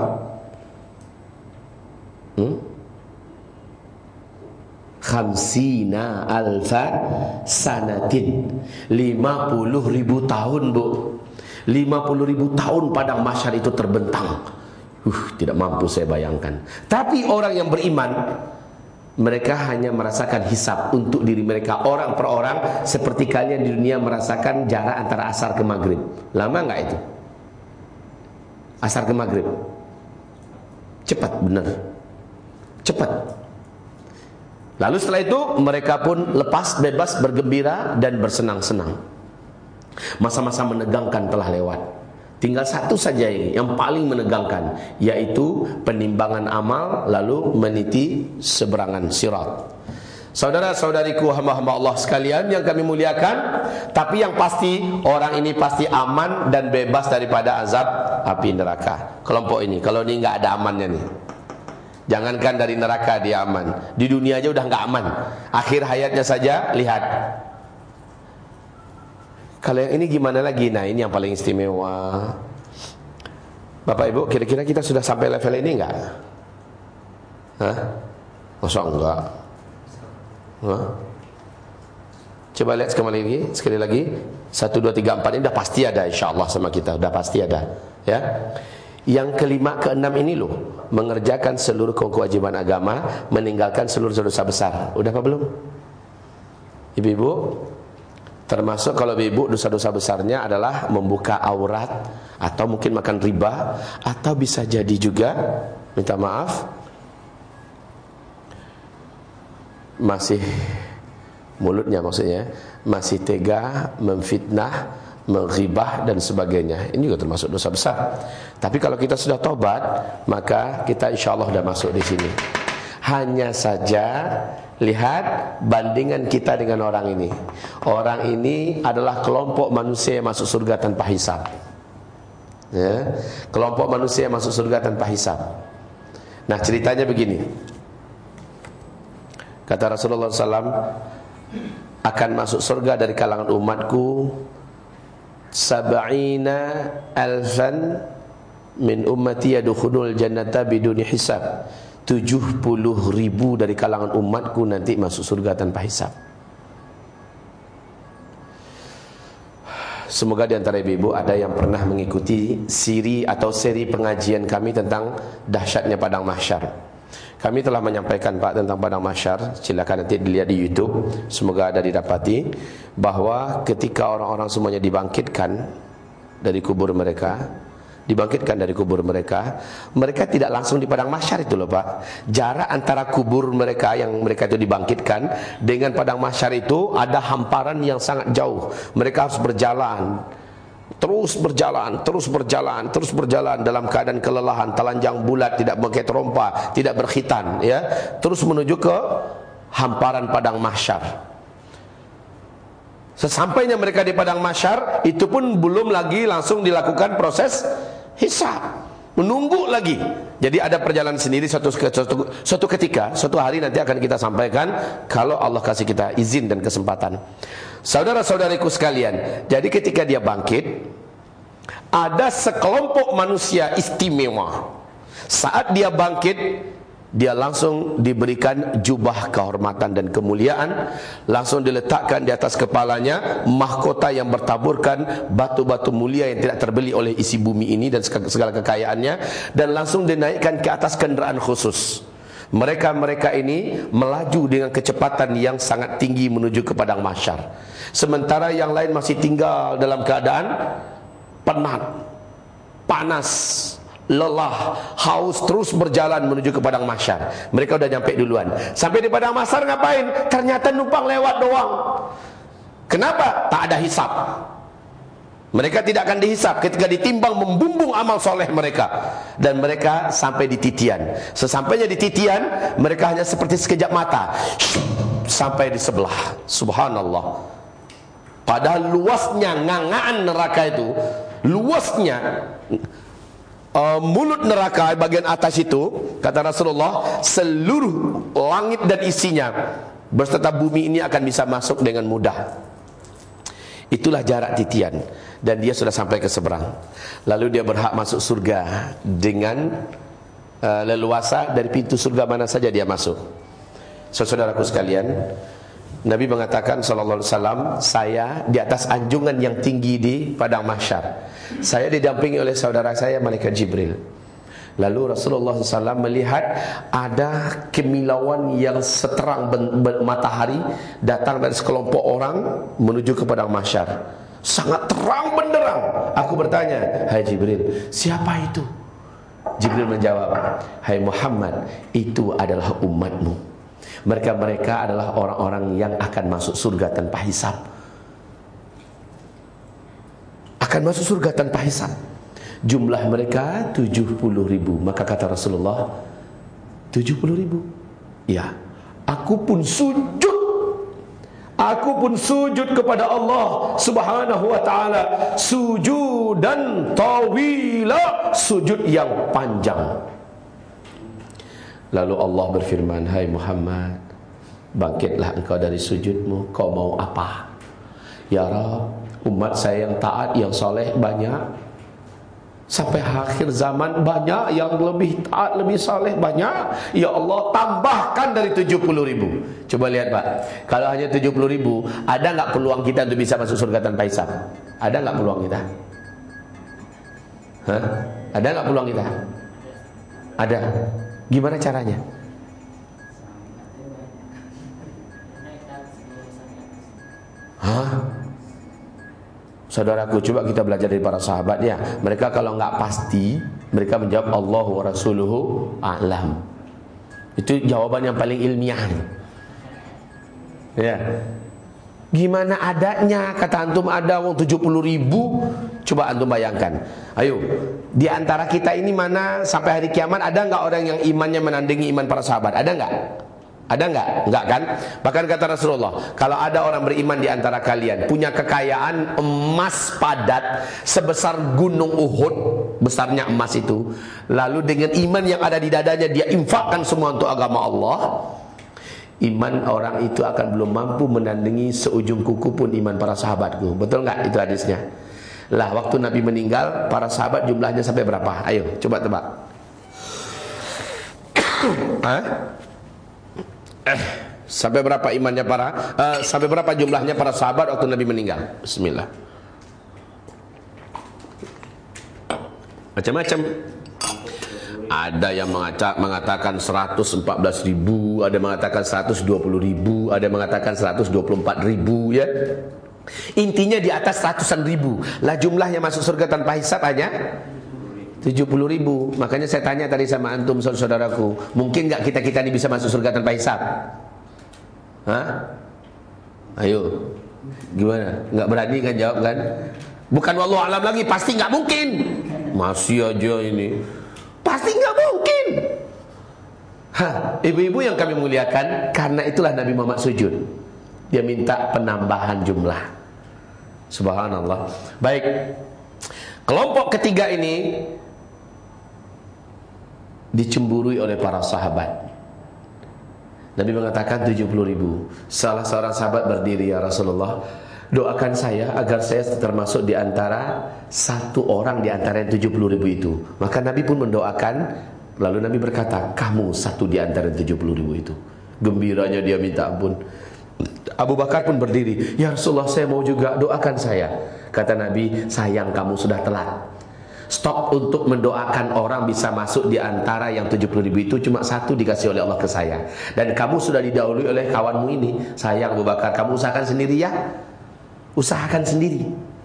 Speaker 1: Khamsina alfa sanatin, 50.000 tahun, Bu. 50.000 tahun padang mahsyar itu terbentang. Tidak mampu saya bayangkan. Tapi orang yang beriman, mereka hanya merasakan hisab untuk diri mereka, orang per orang, seperti kalian di dunia merasakan jarak antara asar ke maghrib. Lama enggak itu? Asar ke maghrib? Cepat, benar. Cepat. Lalu setelah itu mereka pun lepas, bebas, bergembira dan bersenang-senang. Masa-masa menegangkan telah lewat. Tinggal satu saja ini yang paling menegangkan, yaitu penimbangan amal lalu meniti seberangan sirat. Saudara-saudariku, hamba-hamba Allah sekalian yang kami muliakan, tapi yang pasti orang ini pasti aman dan bebas daripada azab api neraka. Kelompok ini, kalau ini nggak ada amannya nih. Jangankan dari neraka dia aman, di dunia aja udah nggak aman. Akhir hayatnya saja lihat. Kalau yang ini gimana lagi? Nah ini yang paling istimewa. Bapak Ibu, kira-kira kita sudah sampai level ini enggak? Hah? Masa enggak? Hah? Coba lihat sekali lagi. 1, 2, 3, 4 ini udah pasti ada insyaallah sama kita. Udah pasti ada, ya. Yang kelima, keenam ini loh, mengerjakan seluruh kewajiban agama, meninggalkan seluruh dosa besar. Udah apa belum? Ibu-ibu, termasuk kalau ibu dosa-dosa besarnya adalah membuka aurat, atau mungkin makan riba, atau bisa jadi juga, minta maaf, masih mulutnya maksudnya, masih tega memfitnah, menghibah dan sebagainya. Ini juga termasuk dosa besar. Tapi kalau kita sudah tobat, maka kita insyaallah sudah masuk di sini. Hanya saja lihat bandingan kita dengan orang ini. Orang ini adalah kelompok manusia yang masuk surga tanpa hisab, ya. Kelompok manusia yang masuk surga tanpa hisab. Nah ceritanya begini. Kata Rasulullah SAW, akan masuk surga dari kalangan umatku 70.000 min ummati yadkhulul jannata biduni hisab. 70.000 dari kalangan umatku nanti masuk surga tanpa hisab. Semoga di antara ibu-ibu ada yang pernah mengikuti siri pengajian kami tentang dahsyatnya padang mahsyar. Kami telah menyampaikan Pak tentang padang mahsyar. Silakan nanti dilihat di YouTube. Semoga ada didapati bahwa ketika orang-orang semuanya dibangkitkan dari kubur mereka, mereka tidak langsung di padang mahsyar itu loh Pak. Jarak antara kubur mereka yang mereka itu dibangkitkan dengan padang mahsyar itu ada hamparan yang sangat jauh. Mereka harus berjalan, terus berjalan dalam keadaan kelelahan, telanjang bulat, tidak pakai terompa, tidak berkhitan, ya, terus menuju ke hamparan padang mahsyar. Sesampainya mereka di padang mahsyar, itu pun belum lagi langsung dilakukan proses hisab, menunggu lagi. Jadi ada perjalanan sendiri. Suatu ketika, suatu hari nanti akan kita sampaikan kalau Allah kasih kita izin dan kesempatan. Saudara-saudariku sekalian, jadi ketika dia bangkit, ada sekelompok manusia istimewa. Saat dia bangkit, dia langsung diberikan jubah kehormatan dan kemuliaan, langsung diletakkan di atas kepalanya mahkota yang bertaburkan batu-batu mulia yang tidak terbeli oleh isi bumi ini dan segala kekayaannya, dan langsung dinaikkan ke atas kendaraan khusus. Mereka ini melaju dengan kecepatan yang sangat tinggi menuju ke padang mahsyar, sementara yang lain masih tinggal dalam keadaan penat, panas, lelah, haus, terus berjalan menuju ke padang mahsyar. Mereka udah nyampe duluan. Sampai di padang mahsyar ngapain? Ternyata numpang lewat doang. Kenapa? Tak ada hisab. Mereka tidak akan dihisab ketika ditimbang membumbung amal soleh mereka. Dan mereka sampai di titian. Sesampainya di titian, mereka hanya seperti sekejap mata sampai di sebelah. Subhanallah. Padahal luasnya ngangaan neraka itu, luasnya mulut neraka bagian atas itu, kata Rasulullah, seluruh langit dan isinya beserta bumi ini akan bisa masuk dengan mudah. Itulah jarak titian, dan dia sudah sampai ke seberang. Lalu dia berhak masuk surga dengan leluasa, dari pintu surga mana saja dia masuk. Saudaraku sekalian, Nabi mengatakan sallallahu alaihi wasallam, saya di atas anjungan yang tinggi di padang mahsyar. Saya didampingi oleh saudara saya malaikat Jibril. Lalu Rasulullah SAW melihat ada kemilauan yang seterang matahari datang dari sekelompok orang menuju ke padang mahsyar. Sangat terang benderang. Aku bertanya, hai Jibril, siapa itu? Jibril menjawab, hai Muhammad, itu adalah umatmu. Mereka adalah orang-orang yang akan masuk surga tanpa hisab. Akan masuk surga tanpa hisab. Jumlah mereka 70.000. Maka kata Rasulullah, 70.000. Ya, aku pun sujud kepada Allah Subhanahu wa ta'ala, sujudan tawila, sujud yang panjang. Lalu Allah berfirman, hai Muhammad, bangkitlah engkau dari sujudmu. Kau mau apa? Ya Rabb, umat saya yang taat, yang soleh banyak. Sampai akhir zaman banyak yang lebih taat, lebih saleh banyak. Ya Allah, tambahkan dari 70.000. Coba lihat Pak, kalau hanya 70.000, ada nggak peluang kita untuk bisa masuk surga tanpa hisab? Ada nggak peluang kita? Hah? Ada nggak peluang kita? Ada. Gimana caranya? Hah? Saudaraku, coba kita belajar dari para sahabat ya. Mereka kalau nggak pasti, mereka menjawab Allahu wa rasuluhu a'lam. Itu jawaban yang paling ilmiah. Ya. Gimana adanya? Kata antum ada wong 70.000. Coba antum bayangkan. Ayo, di antara kita ini mana sampai hari kiamat ada nggak orang yang imannya menandingi iman para sahabat? Ada nggak? Ada nggak? Enggak kan? Bahkan kata Rasulullah, kalau ada orang beriman di antara kalian punya kekayaan emas padat sebesar gunung Uhud, besarnya emas itu, lalu dengan iman yang ada di dadanya dia infakkan semua untuk agama Allah, iman orang itu akan belum mampu menandingi seujung kuku pun iman para sahabatku. Betul nggak itu hadisnya? Lah, waktu Nabi meninggal, para sahabat jumlahnya sampai berapa? Ayo, coba tebak. Sampai berapa imannya sampai berapa jumlahnya para sahabat waktu Nabi meninggal? Bismillah. Macam-macam. Ada yang mengatakan 114.000, ada yang mengatakan 120.000, ada yang mengatakan 124.000 ya. Intinya di atas ratusan ribu. Lah jumlah yang masuk surga tanpa hisab hanya 70.000. Makanya saya tanya tadi sama antum saudaraku, mungkin nggak kita ini bisa masuk surga tanpa hisab? Hah? Ayo, gimana? Nggak berani kan jawab kan? Bukan wallahu alam lagi, pasti nggak mungkin. Masih aja ini, pasti nggak mungkin. Ibu-ibu yang kami muliakan, karena itulah Nabi Muhammad sujud. Dia minta penambahan jumlah. Subhanallah. Baik, kelompok ketiga ini dicemburui oleh para sahabat. Nabi mengatakan 70.000. Salah seorang sahabat berdiri, ya Rasulullah, doakan saya agar saya termasuk di antara satu orang di antara yang 70.000 itu. Maka Nabi pun mendoakan. Lalu Nabi berkata, kamu satu di antara 70.000 itu. Gembiranya dia minta ampun. Abu Bakar pun berdiri, ya Rasulullah, saya mau juga, doakan saya. Kata Nabi, sayang kamu sudah telat. Stop untuk mendoakan orang bisa masuk di antara yang 70.000 itu, cuma satu dikasih oleh Allah ke saya. Dan kamu sudah didahului oleh kawanmu ini. Sayang Abu Bakar, kamu usahakan sendiri ya. Usahakan sendiri.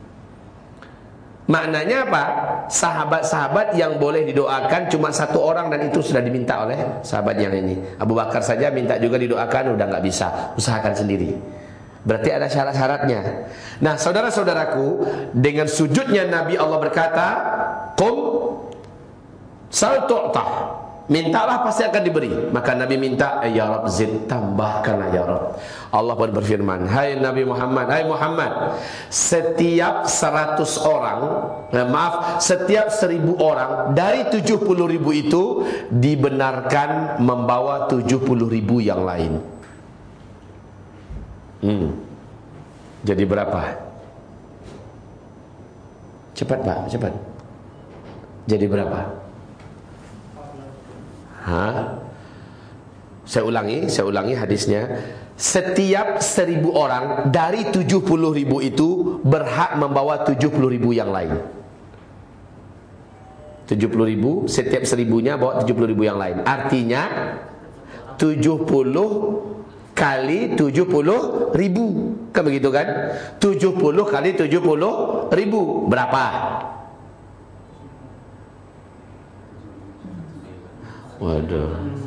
Speaker 1: Maknanya apa? Sahabat-sahabat yang boleh didoakan cuma satu orang, dan itu sudah diminta oleh sahabat yang ini. Abu Bakar saja minta juga didoakan, udah nggak bisa, usahakan sendiri. Berarti ada syarat-syaratnya. Nah, saudara-saudaraku, dengan sujudnya Nabi Allah berkata, "Qum sal tu'tah." mintalah pasti akan diberi. Maka Nabi minta, ya Rabb zid, tambahkanlah ya Rabb. Allah pun berfirman, hai Nabi Muhammad, hai Muhammad, setiap 100 orang, setiap 1000 orang dari 70.000 itu dibenarkan membawa 70.000 yang lain. Jadi berapa? Cepat Pak, cepat. Jadi berapa? Saya ulangi hadisnya. Setiap 1000 orang dari 70.000 itu berhak membawa 70.000 yang lain. 70.000, setiap 1000-nya bawa 70.000 yang lain. Artinya 70 kali 70.000, kan begitu kan? 70 kali 70.000 berapa? Waduh.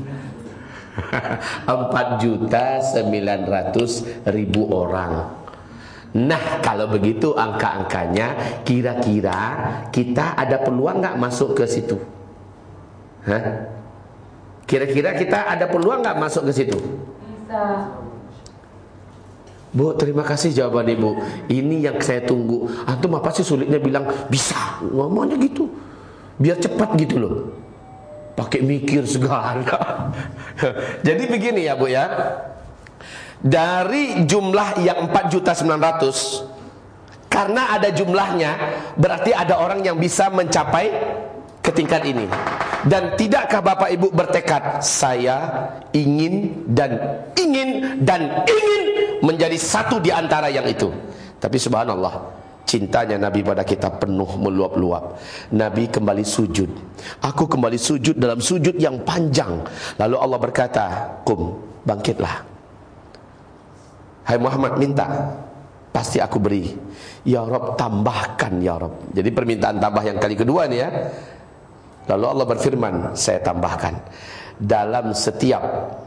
Speaker 1: 4.900.000 orang. Nah, kalau begitu angka-angkanya, kira-kira kita ada peluang nggak masuk ke situ? Kira-kira kita ada peluang nggak masuk ke situ?
Speaker 2: Bisa.
Speaker 1: Bu, terima kasih jawaban Ibu. Ini yang saya tunggu. Antum apa sih sulitnya bilang bisa? Ngomongnya gitu, biar cepat gitu loh. Pakai mikir segala. Jadi begini ya Bu ya. Dari jumlah yang 4.900.000, karena ada jumlahnya, berarti ada orang yang bisa mencapai ke tingkat ini. Dan tidakkah Bapak Ibu bertekad, saya ingin menjadi satu di antara yang itu. Tapi subhanallah, cintanya Nabi pada kita penuh meluap-luap. Nabi kembali sujud. Aku kembali sujud dalam sujud yang panjang. Lalu Allah berkata, "Qum, bangkitlah. Hai Muhammad, minta, pasti aku beri. Ya Rabb, tambahkan ya Rabb." Jadi permintaan tambah yang kali kedua nih ya. Lalu Allah berfirman, saya tambahkan. Dalam setiap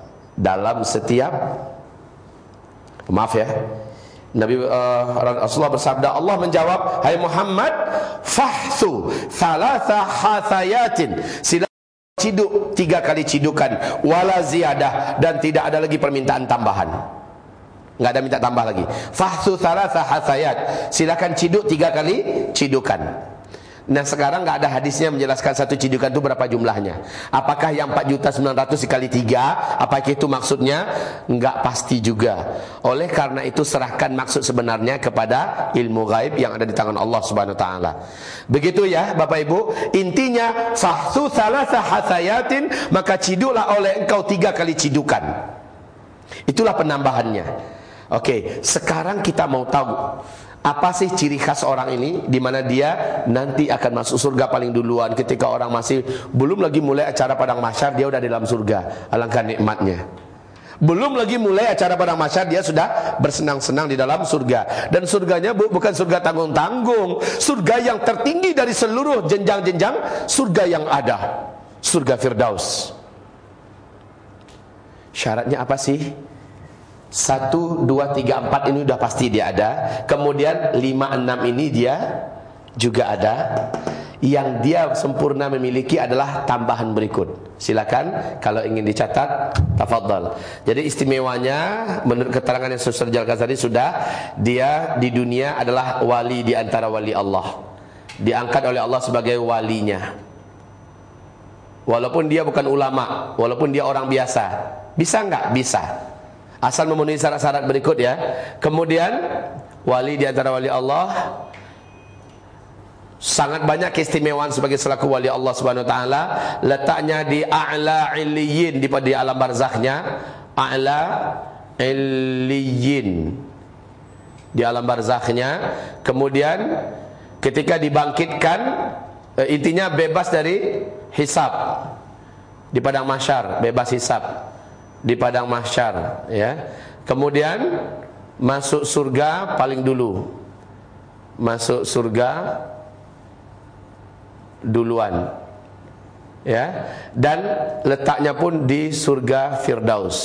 Speaker 1: maaf ya, Nabi Rasulullah bersabda, Allah menjawab, hai Muhammad, fahsu thalatha hathayatin, sila ciduk 3 kali cidukan, wala ziyadah, dan tidak ada lagi permintaan tambahan. Nggak ada minta tambah lagi. Fahsu thalatha hathayat, silakan ciduk 3 kali cidukan. Nah sekarang nggak ada hadisnya menjelaskan satu cidukan itu berapa jumlahnya. Apakah yang 4.900.000 dikali 3? Apakah itu maksudnya? Nggak pasti juga. Oleh karena itu serahkan maksud sebenarnya kepada ilmu gaib yang ada di tangan Allah Subhanahu Wa Taala. Begitu ya Bapak Ibu. Intinya fahsu thalatha hathayatin, maka ciduklah oleh engkau 3 kali cidukan. Itulah penambahannya. Oke, sekarang kita mau tahu apa sih ciri khas orang ini, di mana dia nanti akan masuk surga paling duluan. Ketika orang masih belum lagi mulai acara padang mahsyar, dia udah di dalam surga. Alangkah nikmatnya. Belum lagi mulai acara padang mahsyar, dia sudah bersenang-senang di dalam surga. Dan surganya bukan surga tanggung-tanggung, surga yang tertinggi dari seluruh jenjang-jenjang surga yang ada, surga Firdaus. Syaratnya apa sih? 1, 2, 3, 4 ini udah pasti dia ada. Kemudian 5, 6 ini dia juga ada. Yang dia sempurna memiliki adalah tambahan berikut. Silakan kalau ingin dicatat, tafadhal. Jadi istimewanya menurut keterangan yang Suster jelaskan tadi sudah, dia di dunia adalah wali di antara wali Allah. Diangkat oleh Allah sebagai walinya. Walaupun dia bukan ulama, walaupun dia orang biasa. Bisa enggak? Bisa. Asal memenuhi syarat-syarat berikut ya. Kemudian wali di antara wali Allah, sangat banyak keistimewaan sebagai selaku wali Allah Subhanahu Wa Taala. Letaknya di a'la illiyin, di alam barzakhnya. A'la illiyin, di alam barzakhnya. Kemudian ketika dibangkitkan, intinya bebas dari hisab di padang mahsyar, bebas hisab di padang mahsyar ya. Kemudian masuk surga paling dulu, masuk surga duluan ya, dan letaknya pun di surga Firdaus,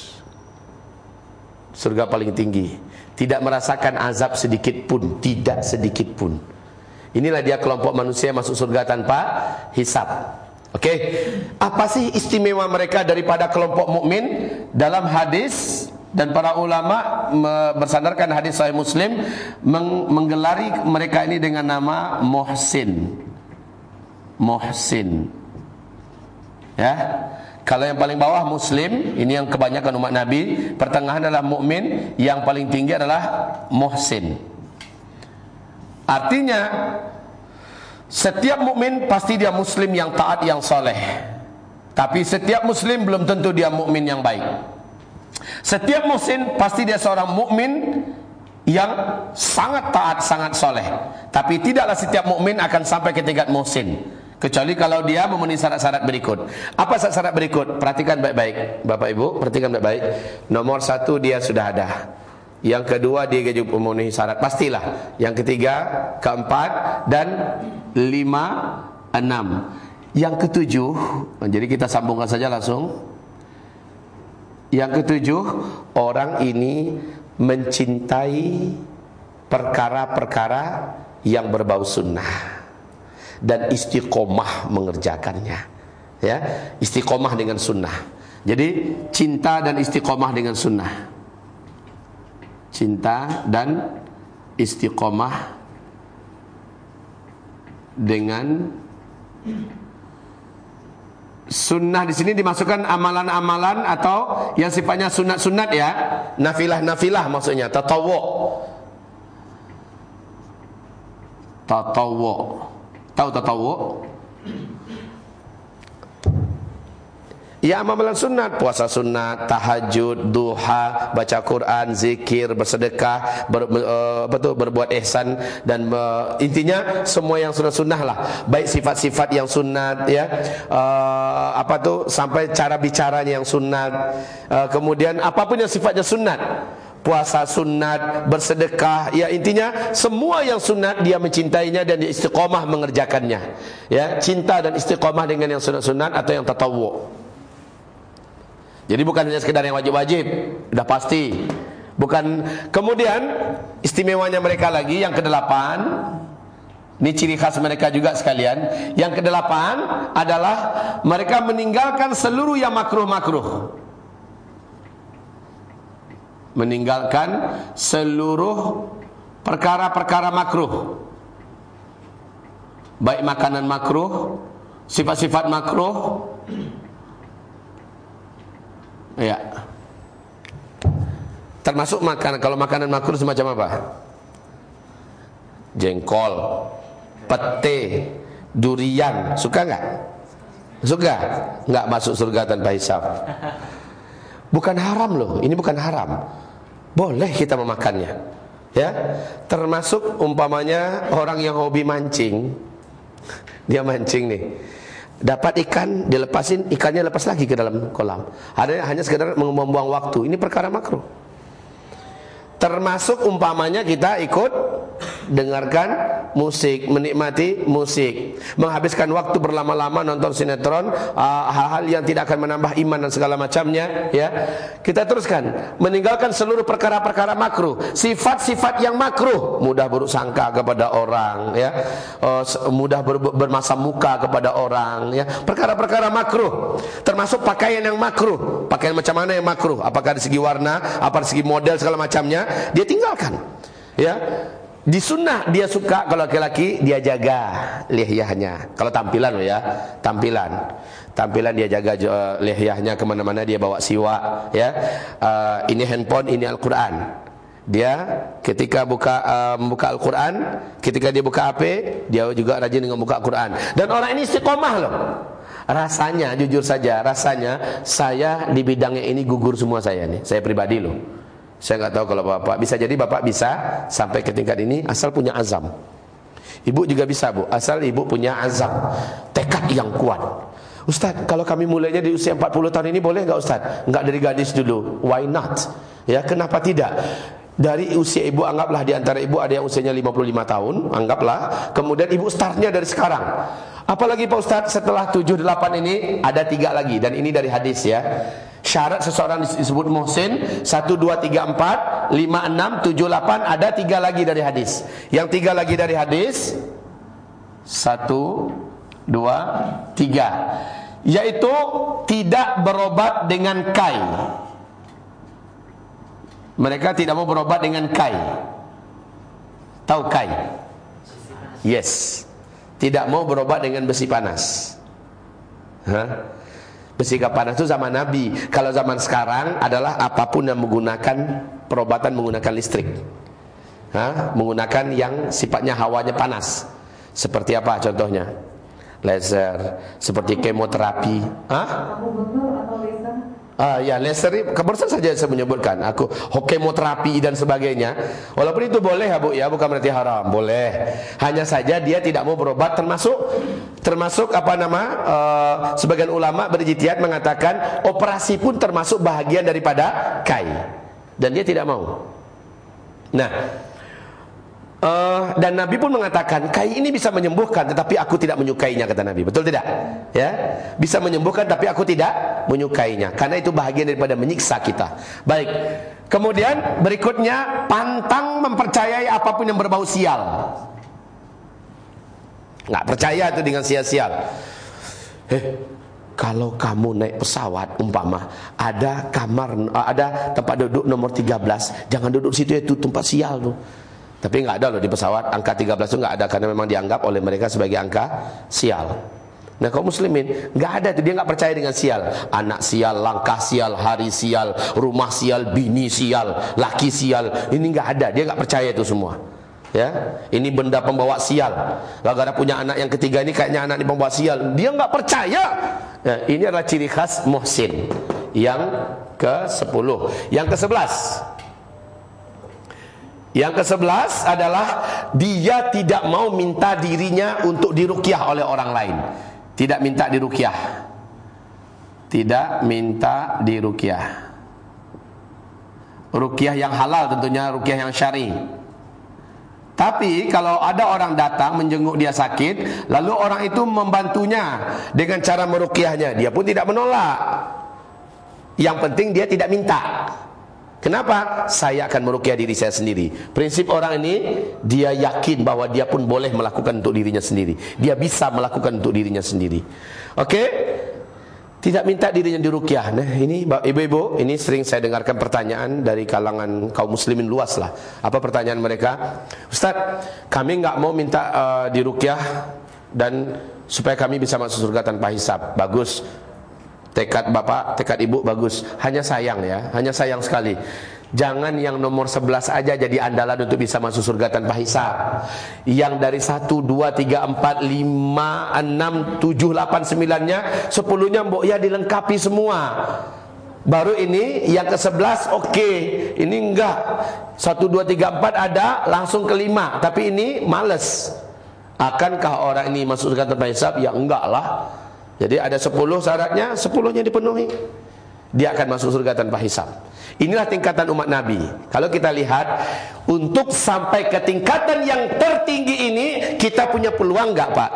Speaker 1: surga paling tinggi. Tidak merasakan azab sedikit pun, tidak sedikit pun. Inilah dia kelompok manusia masuk surga tanpa hisab. Oke, apa sih istimewa mereka daripada kelompok mukmin? Dalam hadis dan para ulama bersandarkan hadis Sahih Muslim menggelari mereka ini dengan nama muhsin. Muhsin. Ya. Kalau yang paling bawah Muslim, ini yang kebanyakan umat Nabi, pertengahan adalah mukmin, yang paling tinggi adalah muhsin. Artinya setiap mukmin pasti dia muslim yang taat, yang soleh. Tapi setiap muslim belum tentu dia mukmin yang baik. Setiap muhsin pasti dia seorang mukmin yang sangat taat, sangat soleh. Tapi tidaklah setiap mukmin akan sampai ke tingkat muhsin, kecuali kalau dia memenuhi syarat-syarat berikut. Apa syarat-syarat berikut? Perhatikan baik-baik, Bapak Ibu, perhatikan baik-baik. Nomor 1, dia sudah ada. Yang kedua, dia juga memenuhi syarat, pastilah. Yang ketiga, keempat, dan 5, 6. Yang ketujuh, jadi kita sambungkan saja langsung. Yang ketujuh, orang ini mencintai perkara-perkara yang berbau sunnah dan istiqomah mengerjakannya, ya, istiqomah dengan sunnah. Jadi cinta dan istiqomah dengan sunnah, cinta dan istiqomah dengan sunnah. Di sini dimasukkan amalan-amalan atau yang sifatnya sunat-sunat, ya, nafilah-nafilah maksudnya, tatawwu. Tatawwu. Tahu tatawwu? Ya, amalan sunat, puasa sunat, tahajud, duha, baca Quran, zikir, bersedekah, berbuat ihsan, dan intinya semua yang sunat-sunah lah. Baik sifat-sifat yang sunat, ya, sampai cara bicaranya yang sunat. Kemudian apapun yang sifatnya sunat, puasa sunat, bersedekah, ya, intinya semua yang sunat dia mencintainya dan dia istiqomah mengerjakannya, ya, cinta dan istiqomah dengan yang sunat-sunat atau yang tatawwu. Jadi bukan hanya sekedar yang wajib-wajib, sudah pasti. Bukan. Kemudian istimewanya mereka lagi yang ke-8. Ini ciri khas mereka juga sekalian. Yang ke-8 adalah mereka meninggalkan seluruh yang makruh-makruh. Meninggalkan seluruh perkara-perkara makruh. Baik makanan makruh, sifat-sifat makruh. Ya. Termasuk makanan. Kalau makanan makruh semacam apa? Jengkol, pete, durian. Suka enggak? Suka? Enggak masuk surga tanpa hisab. Bukan haram loh. Ini bukan haram. Boleh kita memakannya. Ya. Termasuk umpamanya orang yang hobi mancing. Dia mancing nih. Dapat ikan, dilepasin, ikannya lepas lagi ke dalam kolam. Hanya sekedar membuang waktu. Ini perkara makruh. Termasuk umpamanya kita ikut dengarkan musik, menikmati musik, menghabiskan waktu berlama-lama nonton sinetron, hal-hal yang tidak akan menambah iman dan segala macamnya, ya. Kita teruskan, meninggalkan seluruh perkara-perkara makruh, sifat-sifat yang makruh, mudah buruk sangka kepada orang, ya, mudah bermasam muka kepada orang, ya, perkara-perkara makruh. Termasuk pakaian yang makruh, pakaian macam mana yang makruh, apakah dari segi warna, apa dari segi model segala macamnya, dia tinggalkan, ya. Di sunnah dia suka kalau laki-laki dia jaga lihyahnya. Kalau tampilan loh, ya, tampilan dia jaga lihyahnya, kemana-mana dia bawa siwak, ya. Ini handphone, ini Al-Quran. Dia ketika buka Al-Quran, ketika dia buka HP, dia juga rajin dengan buka Al-Quran. Dan orang ini istiqomah loh. Rasanya, jujur saja, rasanya saya di bidangnya ini gugur semua saya nih. Saya pribadi loh. Saya nggak tahu kalau bapak, bisa jadi bapak bisa sampai ke tingkat ini asal punya azam. Ibu juga bisa, Bu, asal ibu punya azam, tekad yang kuat. Ustaz, kalau kami mulainya di usia 40 tahun ini boleh nggak Ustaz? Nggak dari gadis dulu, why not? Ya, kenapa tidak? Dari usia ibu, anggaplah di antara ibu ada yang usianya 55 tahun, anggaplah. Kemudian ibu startnya dari sekarang. Apalagi Pak Ustaz, setelah 7-8 ini ada 3 lagi, dan ini dari hadis, ya. Syarat seseorang disebut muhsin 1, 2, 3, 4, 5, 6, 7, 8. Ada 3 lagi dari hadis. Yang 3 lagi dari hadis, 1, 2, 3. Yaitu tidak berobat dengan kai. Mereka tidak mau berobat dengan kai. Tahu kai? Yes. Tidak mau berobat dengan besi panas. Besi panas itu zaman Nabi. Kalau zaman sekarang adalah apapun yang menggunakan perobatan menggunakan listrik. Menggunakan yang sifatnya hawanya panas. Seperti apa contohnya? Laser, seperti kemoterapi. Ya, laser, kebetulan saja saya menyebutkan. Kemoterapi dan sebagainya. Walaupun itu boleh ya Bu ya, bukan berarti haram. Boleh. Hanya saja dia tidak mau berobat, termasuk sebagian ulama berijtihad mengatakan operasi pun termasuk bahagian daripada kai. Dan dia tidak mau. Nah, dan Nabi pun mengatakan kai ini bisa menyembuhkan, tetapi aku tidak menyukainya, kata Nabi. Betul tidak? Ya, bisa menyembuhkan tapi aku tidak menyukainya, karena itu bahagian daripada menyiksa kita. Baik. Kemudian berikutnya, pantang mempercayai apapun yang berbau sial. Nggak percaya itu dengan sial-sial. Kalau kamu naik pesawat umpama ada tempat duduk nomor 13, jangan duduk situ, itu tempat sial tuh. Tapi nggak ada loh di pesawat angka 13 itu nggak ada, karena memang dianggap oleh mereka sebagai angka sial. Nah, kaum muslimin nggak ada tuh, dia nggak percaya dengan sial. Anak sial, langkah sial, hari sial, rumah sial, bini sial, laki sial. Ini nggak ada, dia nggak percaya itu semua. Ya, ini benda pembawa sial. Gara-gara punya anak yang ketiga ini kayaknya anak ini pembawa sial, dia nggak percaya. Nah, ini adalah ciri khas muhsin. Yang ke-10, yang ke-11. Yang ke-11 adalah dia tidak mau minta dirinya untuk diruqyah oleh orang lain. Tidak minta diruqyah. Tidak minta diruqyah. Ruqyah yang halal tentunya, ruqyah yang syar'i. Tapi kalau ada orang datang menjenguk dia sakit, lalu orang itu membantunya dengan cara meruqyahnya, dia pun tidak menolak. Yang penting dia tidak minta. Kenapa? Saya akan meruqyah diri saya sendiri. Prinsip orang ini, dia yakin bahwa dia pun boleh melakukan untuk dirinya sendiri. Dia bisa melakukan untuk dirinya sendiri. Oke? Tidak minta dirinya diruqyah. Nah, ini ibu-ibu, ini sering saya dengarkan pertanyaan dari kalangan kaum muslimin luas lah. Apa pertanyaan mereka? Ustaz, kami nggak mau minta diruqyah dan supaya kami bisa masuk surga tanpa hisab. Bagus. Tekad bapak, tekad ibu bagus. Hanya sayang ya, hanya sayang sekali. Jangan yang nomor 11 aja jadi andalan untuk bisa masuk surga tanpa hisab. Yang dari 1, 2, 3, 4, 5, 6, 7, 8, 9-nya 10-nya mbok ya dilengkapi semua. Baru ini yang ke-11 oke. Ini enggak. 1, 2, 3, 4 ada langsung ke-5. Tapi ini males. Akankah orang ini masuk surga tanpa hisab? Ya enggak lah. Jadi ada 10 syaratnya, 10-nya dipenuhi, dia akan masuk surga tanpa hisab. Inilah tingkatan umat Nabi. Kalau kita lihat, untuk sampai ke tingkatan yang tertinggi ini, kita punya peluang enggak, Pak?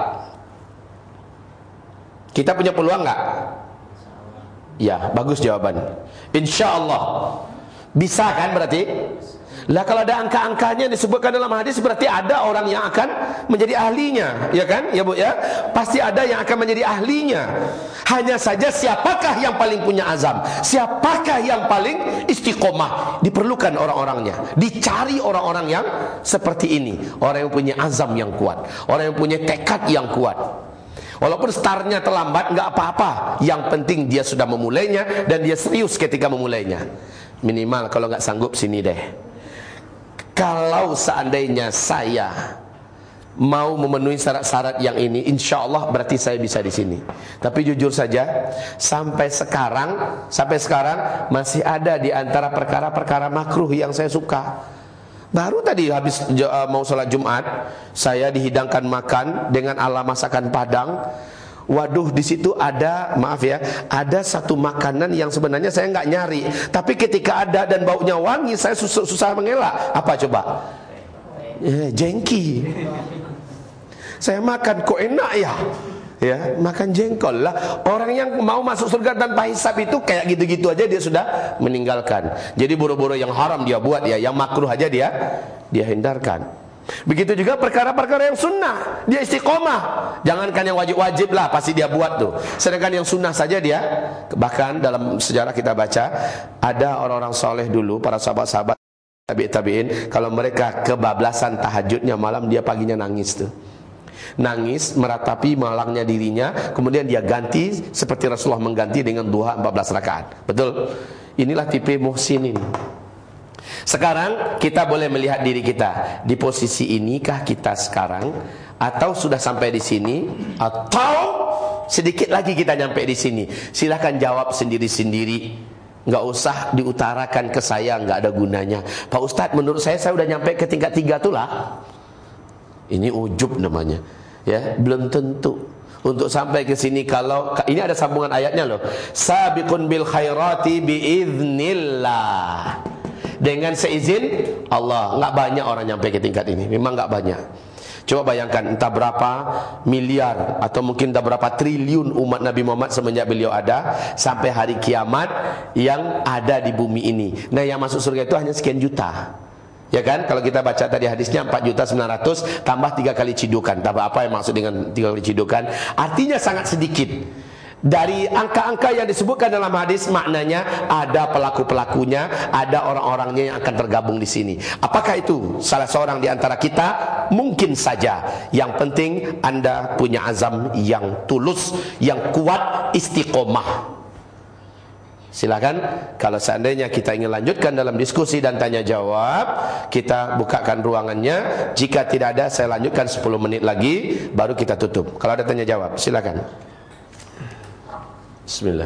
Speaker 1: Kita punya peluang enggak? Ya, bagus jawaban. Insya Allah. Bisa kan berarti? Lah kalau ada angka-angkanya disebutkan dalam hadis, berarti ada orang yang akan menjadi ahlinya, ya kan? Ya Bu ya, pasti ada yang akan menjadi ahlinya. Hanya saja siapakah yang paling punya azam? Siapakah yang paling istiqomah? Diperlukan orang-orangnya. Dicari orang-orang yang seperti ini, orang yang punya azam yang kuat, orang yang punya tekad yang kuat. Walaupun startnya terlambat, nggak apa-apa. Yang penting dia sudah memulainya dan dia serius ketika memulainya. Minimal kalau nggak sanggup sini deh. Kalau seandainya saya mau memenuhi syarat-syarat yang ini, insya Allah berarti saya bisa di sini. Tapi jujur saja, sampai sekarang masih ada di antara perkara-perkara makruh yang saya suka. Baru tadi habis mau sholat Jumat, saya dihidangkan makan dengan ala masakan Padang. Waduh, di situ ada, maaf ya, ada satu makanan yang sebenarnya saya nggak nyari, tapi ketika ada dan baunya wangi, saya susah mengelak. Apa coba? Jengki. Saya makan, kok enak ya? Ya, makan jengkol lah. Orang yang mau masuk surga tanpa hisab itu kayak gitu-gitu aja dia sudah meninggalkan. Jadi boro-boro yang haram dia buat ya, yang makruh aja dia hindarkan. Begitu juga perkara-perkara yang sunnah, dia istiqomah. Jangankan yang wajib-wajib lah, pasti dia buat tuh. Sedangkan yang sunnah saja dia. Bahkan dalam sejarah kita baca, ada orang-orang soleh dulu, para sahabat-sahabat tabi'in, kalau mereka kebablasan tahajudnya malam, dia paginya nangis tuh. Nangis meratapi malangnya dirinya, kemudian dia ganti seperti Rasulullah mengganti dengan duha 14 rakaat. Betul? Inilah tipe muhsinin. Sekarang kita boleh melihat diri kita, di posisi inikah kita sekarang, atau sudah sampai di sini, atau sedikit lagi kita nyampe di sini. Silahkan jawab sendiri-sendiri. Nggak usah diutarakan ke saya, nggak ada gunanya. Pak Ustadz, menurut saya udah nyampe ke tingkat 3 tuh lah. Ini ujub namanya. Ya, belum tentu. Untuk sampai ke sini, kalau ini ada sambungan ayatnya loh. Sabiqun bil khairati biiznillah. Dengan seizin Allah. Nggak banyak orang nyampe ke tingkat ini. Memang nggak banyak. Coba bayangkan, entah berapa miliar atau mungkin entah berapa triliun umat Nabi Muhammad semenjak beliau ada sampai hari kiamat yang ada di bumi ini. Nah, yang masuk surga itu hanya sekian juta. Ya kan? Kalau kita baca tadi hadisnya 4.900.000 tambah 3 kali cidukan. Tambah apa yang maksud dengan 3 kali cidukan? Artinya sangat sedikit. Dari angka-angka yang disebutkan dalam hadis, maknanya ada pelaku-pelakunya, ada orang-orangnya yang akan tergabung di sini. Apakah itu salah seorang di antara kita? Mungkin saja. Yang penting Anda punya azam yang tulus, yang kuat, istiqomah. Silakan, kalau seandainya kita ingin lanjutkan dalam diskusi dan tanya jawab, kita bukakan ruangannya. Jika tidak ada, saya lanjutkan 10 menit lagi, baru kita tutup. Kalau ada tanya jawab, silakan. Bismillah.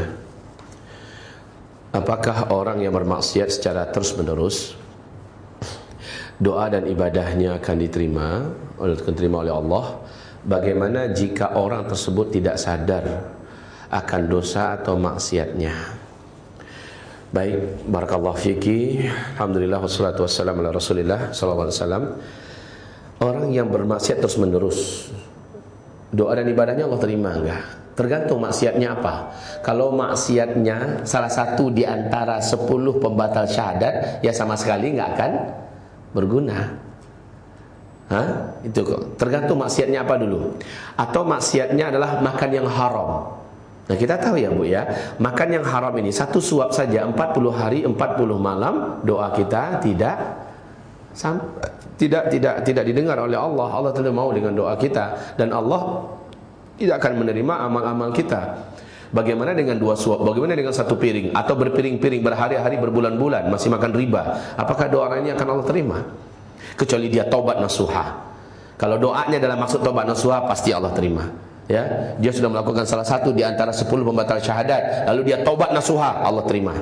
Speaker 1: Apakah orang yang bermaksiat secara terus menerus, doa dan ibadahnya akan diterima oleh Allah? Bagaimana jika orang tersebut tidak sadar akan dosa atau maksiatnya? Baik, barakallahu fiki. Alhamdulillah wassalatu wassalamu ala Rasulillah sallallahu alaihi wasallam. Orang yang bermaksiat terus menerus, doa dan ibadahnya Allah terima enggak? Tergantung maksiatnya apa. Kalau maksiatnya salah satu di antara 10 pembatal syahadat, ya sama sekali nggak akan berguna. Itu kok. Tergantung maksiatnya apa dulu. Atau maksiatnya adalah makan yang haram. Nah, kita tahu ya Bu ya, makan yang haram ini satu suap saja 40 hari 40 malam, doa kita tidak didengar oleh Allah. Allah tidak mau dengan doa kita, dan Allah tidak akan menerima amal-amal kita. Bagaimana dengan 2 suap? Bagaimana dengan 1 piring? Atau berpiring-piring berhari-hari berbulan-bulan masih makan riba? Apakah doa ini akan Allah terima? Kecuali dia taubat nasuha. Kalau doanya dalam maksud taubat nasuha, pasti Allah terima. Ya, dia sudah melakukan salah satu di antara 10 pembatal syahadat, lalu dia taubat nasuha, Allah terima.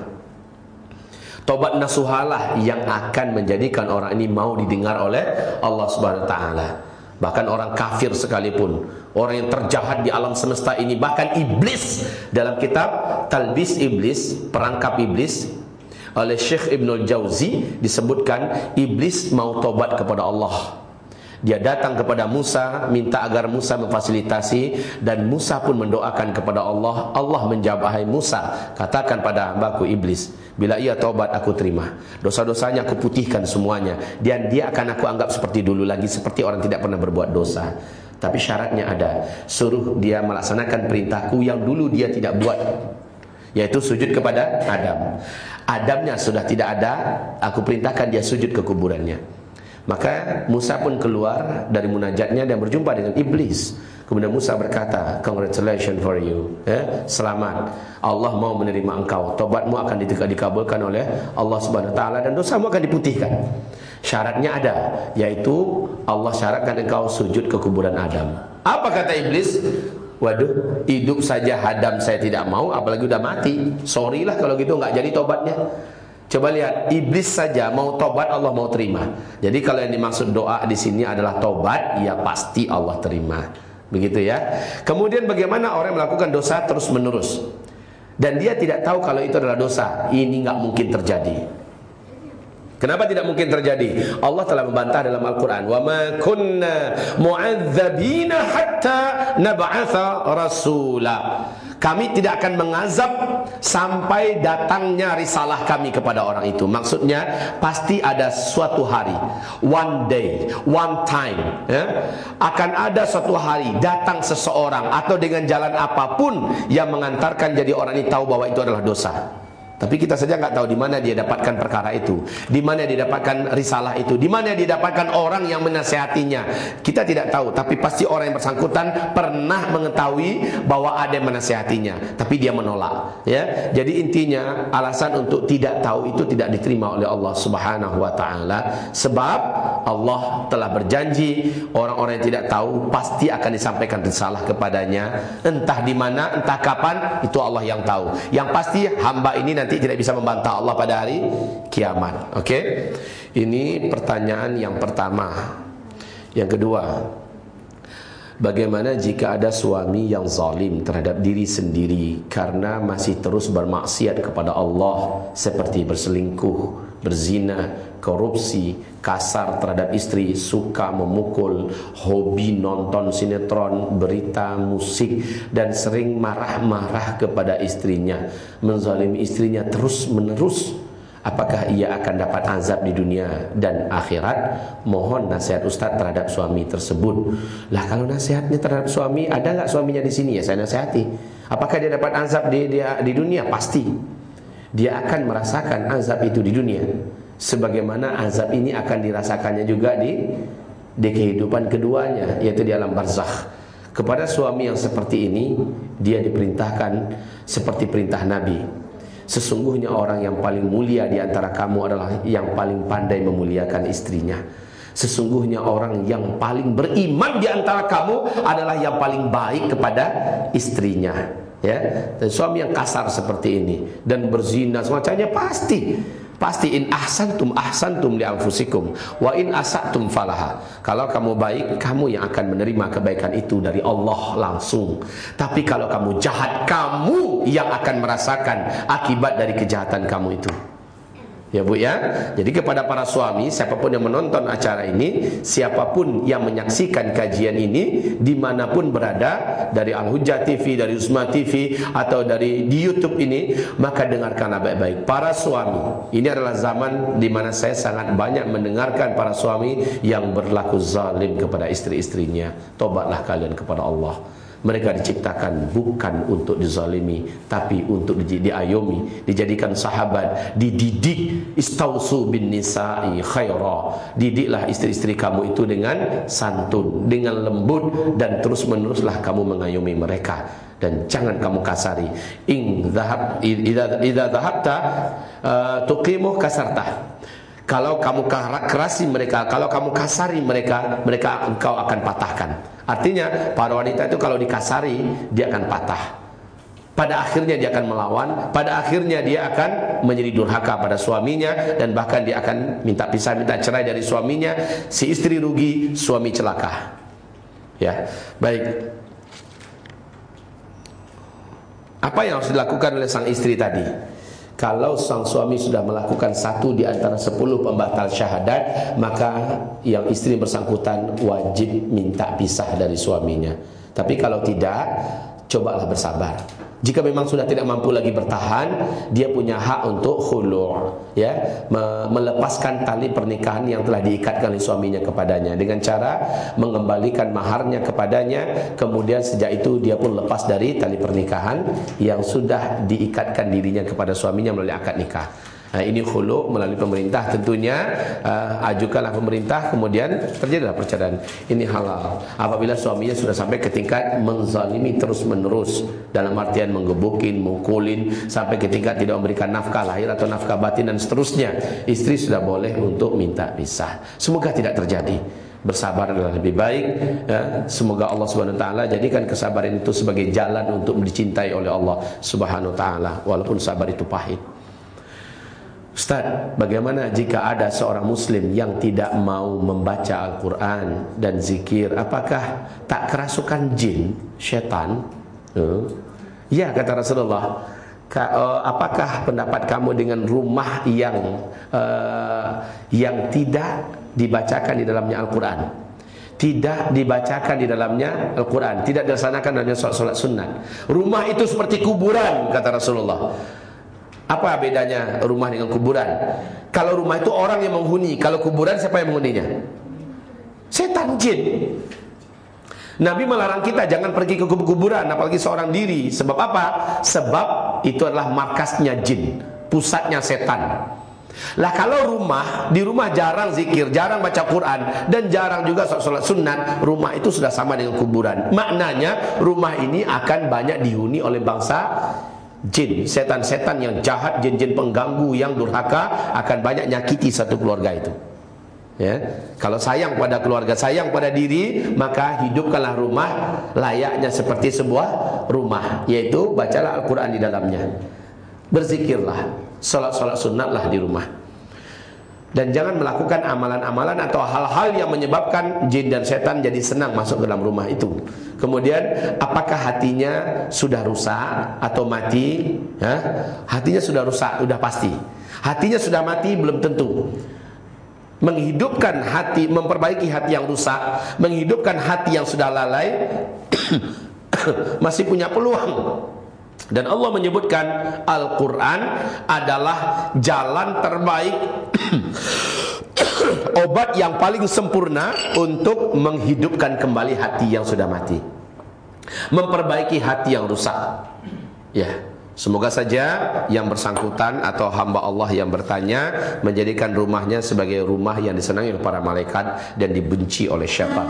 Speaker 1: Taubat nasuhalah yang akan menjadikan orang ini mau didengar oleh Allah Subhanahu wa taala. Bahkan orang kafir sekalipun, orang yang terjahat di alam semesta ini, bahkan iblis, dalam kitab Talbis Iblis, perangkap iblis oleh Syekh Ibnul Jauzi disebutkan, iblis mau tobat kepada Allah. Dia datang kepada Musa, minta agar Musa memfasilitasi, dan Musa pun mendoakan kepada Allah. Allah menjawab, "Hai Musa, katakan pada hambaku iblis, bila ia taubat aku terima. Dosa-dosanya aku putihkan semuanya, dan dia akan aku anggap seperti dulu lagi, seperti orang tidak pernah berbuat dosa. Tapi syaratnya ada, suruh dia melaksanakan perintahku yang dulu dia tidak buat, yaitu sujud kepada Adam. Adamnya sudah tidak ada, aku perintahkan dia sujud ke kuburannya." Maka Musa pun keluar dari munajatnya dan berjumpa dengan iblis. Kemudian Musa berkata, "Congratulations for you, selamat, Allah mau menerima engkau, tobatmu akan dikabulkan oleh Allah Subhanahu wa taala, dan dosamu akan diputihkan. Syaratnya ada, yaitu Allah syaratkan engkau sujud ke kuburan Adam." Apa kata iblis? "Waduh, hidup saja Adam saya tidak mau, apalagi udah mati. Sorry lah kalau gitu, nggak jadi tobatnya." Coba lihat, iblis saja mau tobat, Allah mau terima. Jadi kalau yang dimaksud doa di sini adalah tobat, ya pasti Allah terima. Begitu ya. Kemudian bagaimana orang melakukan dosa terus menerus, dan dia tidak tahu kalau itu adalah dosa? Ini nggak mungkin terjadi. Kenapa tidak mungkin terjadi? Allah telah membantah dalam Al-Quran, "Wa ma kunna mu'adzabina hatta nab'atha rasula." Kami tidak akan mengazab sampai datangnya risalah kami kepada orang itu. Maksudnya pasti ada suatu hari, one day, one time, ya, akan ada suatu hari datang seseorang atau dengan jalan apapun yang mengantarkan jadi orang ini tahu bahwa itu adalah dosa. Tapi kita saja nggak tahu di mana dia dapatkan perkara itu, di mana dia dapatkan risalah itu, di mana dia dapatkan orang yang menasihatinya. Kita tidak tahu, tapi pasti orang yang bersangkutan pernah mengetahui bahwa ada yang menasihatinya, tapi dia menolak. Ya, jadi intinya alasan untuk tidak tahu itu tidak diterima oleh Allah Subhanahu Wa Taala, sebab Allah telah berjanji orang-orang yang tidak tahu pasti akan disampaikan risalah kepadanya, entah di mana, entah kapan, itu Allah yang tahu. Yang pasti hamba ini nanti tidak bisa membantah Allah pada hari kiamat. Oke? Ini pertanyaan yang pertama. Yang kedua, bagaimana jika ada suami yang zalim terhadap diri sendiri karena masih terus bermaksiat kepada Allah, seperti berselingkuh, berzina, korupsi, kasar terhadap istri, suka memukul, hobi nonton sinetron, berita, musik, dan sering marah-marah kepada istrinya, menzalimi istrinya terus-menerus? Apakah ia akan dapat azab di dunia dan akhirat? Mohon nasihat Ustaz terhadap suami tersebut. Lah, kalau nasihatnya terhadap suami, ada nggak suaminya di sini? Ya saya nasihati. Apakah dia dapat azab di dunia? Pasti. Dia akan merasakan azab itu di dunia, sebagaimana azab ini akan dirasakannya juga di kehidupan keduanya, yaitu di alam barzakh. Kepada suami yang seperti ini, dia diperintahkan seperti perintah Nabi. Sesungguhnya orang yang paling mulia di antara kamu adalah yang paling pandai memuliakan istrinya. Sesungguhnya orang yang paling beriman di antara kamu adalah yang paling baik kepada istrinya. Ya, dan suami yang kasar seperti ini dan berzina semacamnya pasti in ahsantum li anfusikum wa in asatum falaha. Kalau kamu baik, kamu yang akan menerima kebaikan itu dari Allah langsung. Tapi kalau kamu jahat, kamu yang akan merasakan akibat dari kejahatan kamu itu. Ya Bu ya. Jadi kepada para suami, siapapun yang menonton acara ini, siapapun yang menyaksikan kajian ini, dimanapun berada, dari Al-Hujjah TV, dari Usma TV, atau dari di YouTube ini, maka dengarkanlah baik-baik. Para suami, ini adalah zaman di mana saya sangat banyak mendengarkan para suami yang berlaku zalim kepada istri-istrinya. Tobatlah kalian kepada Allah. Mereka diciptakan bukan untuk dizalimi, tapi untuk diayomi, dijadikan sahabat, dididik. Istausu bin nisa'i khaira. Didiklah istri-istri kamu itu dengan santun, dengan lembut, dan terus-meneruslah kamu mengayomi mereka. Dan jangan kamu kasari. Idza dhahabta tuqimuh kasartah. Kalau kamu kerasi mereka, kalau kamu kasari mereka, engkau akan patahkan. Artinya para wanita itu kalau dikasari, dia akan patah. Pada akhirnya dia akan melawan, pada akhirnya dia akan menjadi durhaka pada suaminya, dan bahkan dia akan minta pisah, minta cerai dari suaminya. Si istri rugi, suami celaka. Ya, baik. Apa yang harus dilakukan oleh sang istri tadi? Kalau sang suami sudah melakukan 1 di antara 10 pembatal syahadat, maka yang istri bersangkutan wajib minta pisah dari suaminya. Tapi kalau tidak, cobalah bersabar. Jika memang sudah tidak mampu lagi bertahan, dia punya hak untuk khulu', ya, melepaskan tali pernikahan yang telah diikatkan oleh suaminya kepadanya dengan cara mengembalikan maharnya kepadanya. Kemudian sejak itu dia pun lepas dari tali pernikahan yang sudah diikatkan dirinya kepada suaminya melalui akad nikah. Nah, ini khulu' melalui pemerintah tentunya. Ajukanlah pemerintah, kemudian terjadilah perceraian. Ini halal apabila suaminya sudah sampai ke tingkat menzalimi terus-menerus, dalam artian menggebukin, mukulin, sampai ke tingkat tidak memberikan nafkah lahir atau nafkah batin dan seterusnya. Istri sudah boleh untuk minta pisah. Semoga tidak terjadi. Bersabar adalah lebih baik, ya. Semoga Allah Subhanahu wa taala jadikan kesabaran itu sebagai jalan untuk dicintai oleh Allah Subhanahu wa taala, walaupun sabar itu pahit. Ustaz, bagaimana jika ada seorang muslim yang tidak mau membaca Al-Quran dan zikir? Apakah tak kerasukan jin, syaitan? Ya, kata Rasulullah. Apakah pendapat kamu dengan rumah yang tidak dibacakan di dalamnya Al-Quran? tidak dibacakan di dalamnya Al-Quran, tidak dilaksanakan dalamnya sholat sunat. Rumah itu seperti kuburan, kata Rasulullah. Apa bedanya rumah dengan kuburan? Kalau rumah itu orang yang menghuni, kalau kuburan siapa yang menghuninya? Setan, jin. Nabi melarang kita jangan pergi ke kuburan, apalagi seorang diri. Sebab apa? Sebab itu adalah markasnya jin, pusatnya setan. Lah kalau rumah, di rumah jarang zikir, jarang baca Quran, dan jarang juga sholat sunat, rumah itu sudah sama dengan kuburan. Maknanya rumah ini akan banyak dihuni oleh bangsa jin, setan-setan yang jahat, jin-jin pengganggu yang durhaka akan banyak nyakiti satu keluarga itu. Ya, kalau sayang pada keluarga, sayang pada diri, maka hidupkanlah rumah layaknya seperti sebuah rumah, yaitu bacalah Al-Quran di dalamnya, berzikirlah, sholat sunatlah di rumah. Dan jangan melakukan amalan-amalan atau hal-hal yang menyebabkan jin dan setan jadi senang masuk ke dalam rumah itu. Kemudian apakah hatinya sudah rusak atau mati? Hatinya sudah rusak, sudah pasti. Hatinya sudah mati, belum tentu. Menghidupkan hati, memperbaiki hati yang rusak, menghidupkan hati yang sudah lalai masih punya peluang. Dan Allah menyebutkan Al-Quran adalah jalan terbaik, obat yang paling sempurna untuk menghidupkan kembali hati yang sudah mati, memperbaiki hati yang rusak. Ya, semoga saja yang bersangkutan atau hamba Allah yang bertanya menjadikan rumahnya sebagai rumah yang disenangi oleh para malaikat dan dibenci oleh syaitan.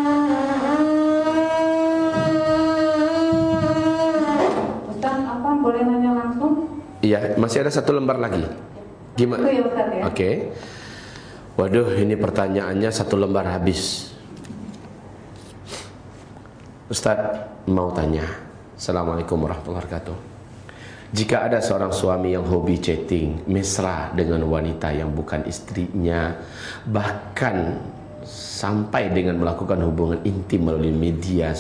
Speaker 2: Boleh nanya langsung?
Speaker 1: Iya, masih ada satu lembar lagi. Gimana?
Speaker 2: Itu ya Ustaz ya?
Speaker 1: Oke. Waduh, ini pertanyaannya satu lembar habis. Ustaz mau tanya. Assalamualaikum warahmatullahi wabarakatuh. Jika ada seorang suami yang hobi chatting, mesra dengan wanita yang bukan istrinya, bahkan sampai dengan melakukan hubungan intim melalui media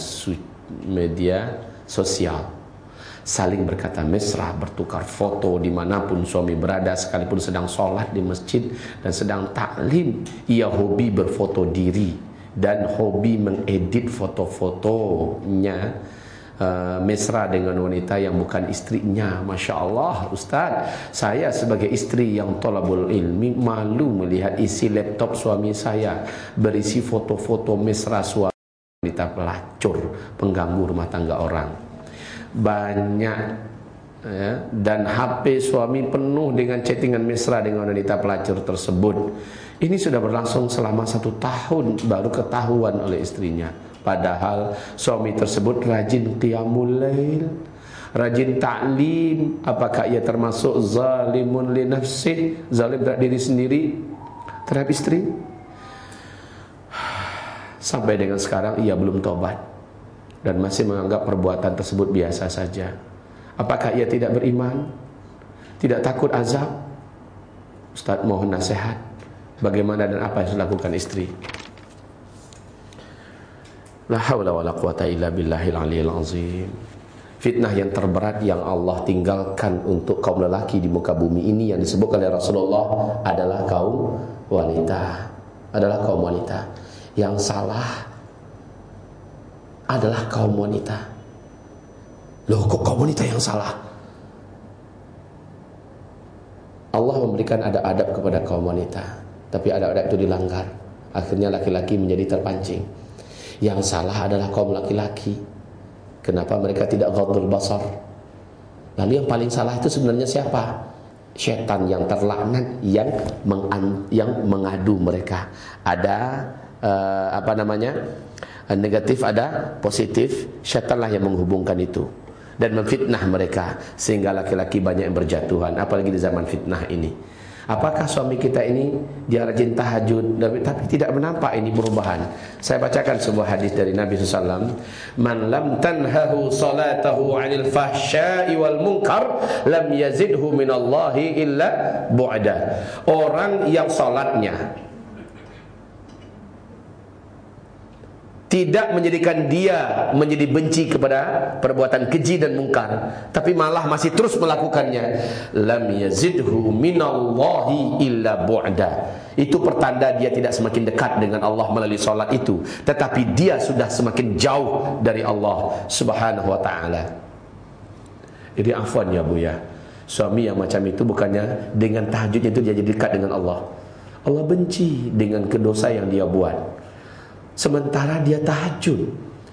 Speaker 1: sosial, saling berkata mesra, bertukar foto dimanapun suami berada, sekalipun sedang sholat di masjid dan sedang taklim, ia hobi berfoto diri dan hobi mengedit foto-fotonya mesra dengan wanita yang bukan istrinya. Masya Allah Ustaz, saya sebagai istri yang thalabul ilmi malu melihat isi laptop suami saya berisi foto-foto mesra suami wanita pelacur, pengganggu rumah tangga orang. Banyak ya, dan HP suami penuh dengan chattingan mesra dengan wanita pelacur tersebut. Ini sudah berlangsung selama 1 tahun, baru ketahuan oleh istrinya. Padahal suami tersebut rajin qiyamul lail, rajin ta'lim. Apakah ia termasuk zalimun li nafsih, zalim terhadap diri sendiri terhadap istri? Sampai dengan sekarang ia belum tobat dan masih menganggap perbuatan tersebut biasa saja. Apakah ia tidak beriman? Tidak takut azab? Ustaz mohon nasihat, bagaimana dan apa yang harus dilakukan istri? La haula wala quwata illa billahil aliyil azim. Fitnah yang terberat yang Allah tinggalkan untuk kaum lelaki di muka bumi ini yang disebut oleh Rasulullah adalah kaum wanita. Adalah kaum wanita. Yang salah adalah kaum wanita. Loh, kok kaum wanita yang salah? Allah memberikan adab-adab kepada kaum wanita, tapi adab-adab itu dilanggar. Akhirnya laki-laki menjadi terpancing. Yang salah adalah kaum laki-laki. Kenapa mereka tidak ghadul basar? Lalu yang paling salah itu sebenarnya siapa? Syaitan yang terlaknat yang mengadu mereka. Ada negatif, ada positif. Syaitanlah yang menghubungkan itu dan memfitnah mereka sehingga laki-laki banyak yang berjatuhan, apalagi di zaman fitnah ini. Apakah suami kita ini dia rajin tahajud tapi tidak menampak ini perubahan? Saya bacakan sebuah hadis dari Nabi SAW. Man lam tanhahu salatahu 'anil fahsya'i wal munkar lam yazidhu minallahi illa bu'da. Orang yang salatnya tidak menjadikan dia menjadi benci kepada perbuatan keji dan mungkar, tapi malah masih terus melakukannya, lam yazidhu minallahi illa bu'da. Itu pertanda dia tidak semakin dekat dengan Allah melalui solat itu, tetapi dia sudah semakin jauh dari Allah Subhanahu wa ta'ala. Jadi afwan ya Bu ya, suami yang macam itu bukannya dengan tahajudnya itu dia jadi dekat dengan Allah. Allah benci dengan kedosa yang dia buat, sementara dia tahajud.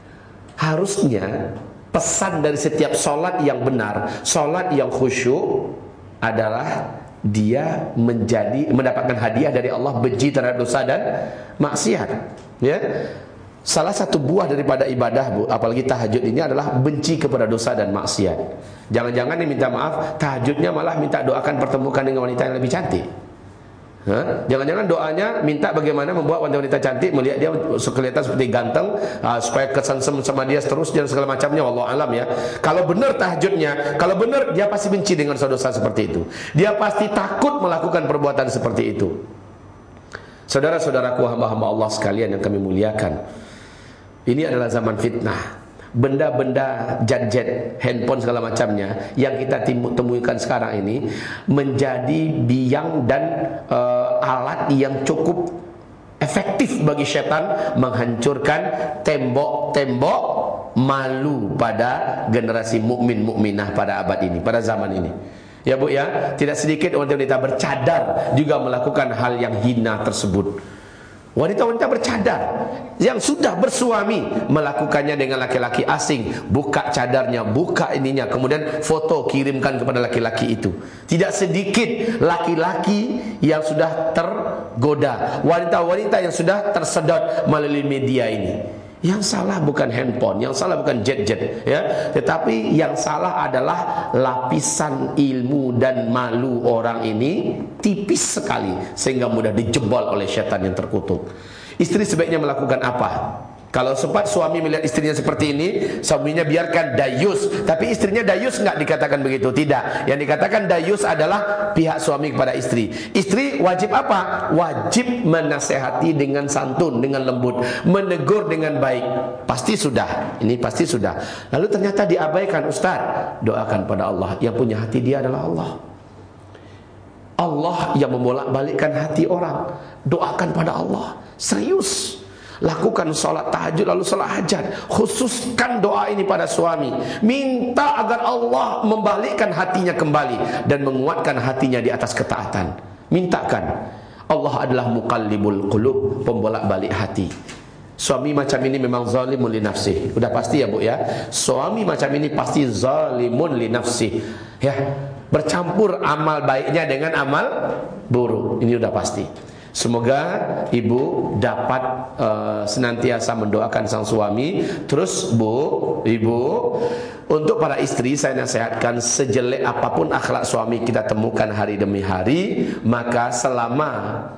Speaker 1: Harusnya pesan dari setiap solat yang benar, solat yang khusyuk adalah dia mendapatkan hadiah dari Allah, benci terhadap dosa dan maksiat. Ya, salah satu buah daripada ibadah Bu, apalagi tahajud ini adalah benci kepada dosa dan maksiat. Jangan-jangan nih minta maaf, tahajudnya malah minta doakan pertemukan dengan wanita yang lebih cantik. Jangan-jangan doanya minta bagaimana membuat wanita-wanita cantik melihat dia kelihatan seperti ganteng, supaya kesengsem sama dia seterusnya dan segala macamnya. Wallahu alam ya. Kalau benar tahajudnya, kalau benar dia pasti benci dengan dosa-dosa seperti itu. Dia pasti takut melakukan perbuatan seperti itu. Saudara-saudaraku, hamba-hamba Allah sekalian yang kami muliakan, ini adalah zaman fitnah. Benda-benda gadget, handphone segala macamnya yang kita temukan sekarang ini menjadi biang dan alat yang cukup efektif bagi setan menghancurkan tembok-tembok malu pada generasi mukmin mukminah pada abad ini, pada zaman ini. Ya Bu ya, tidak sedikit wanita-wanita bercadar juga melakukan hal yang hina tersebut. Wanita-wanita bercadar yang sudah bersuami melakukannya dengan laki-laki asing, buka cadarnya, buka ininya, kemudian foto kirimkan kepada laki-laki itu. Tidak sedikit laki-laki yang sudah tergoda, wanita-wanita yang sudah tersedot melalui media ini. Yang salah bukan handphone, yang salah bukan jet-jet ya, tetapi yang salah adalah lapisan ilmu dan malu orang ini tipis sekali sehingga mudah dijebol oleh syaitan yang terkutuk. Istri sebaiknya melakukan apa? Kalau sempat suami melihat istrinya seperti ini, suaminya biarkan dayus. Tapi istrinya dayus enggak dikatakan begitu, tidak. Yang dikatakan dayus adalah pihak suami kepada istri. Istri wajib apa? Wajib menasehati dengan santun, dengan lembut, menegur dengan baik. Pasti sudah, ini pasti sudah. Lalu ternyata diabaikan, Ustaz. Doakan pada Allah, yang punya hati dia adalah Allah. Allah yang membolak-balikkan hati orang. Doakan pada Allah, serius. Lakukan sholat tahajud lalu sholat hajat. Khususkan doa ini pada suami. Minta agar Allah membalikkan hatinya kembali dan menguatkan hatinya di atas ketaatan. Mintakan. Allah adalah muqallibul qulub, pembolak-balik hati. Suami macam ini memang zalimun li nafsih. Udah pasti ya Bu ya. Suami macam ini pasti zalimun li nafsih. Ya, bercampur amal baiknya dengan amal buruk. Ini udah pasti. Semoga ibu dapat senantiasa mendoakan sang suami. Terus Bu, ibu, untuk para istri saya nasihatkan, sejelek apapun akhlak suami kita temukan hari demi hari, maka selama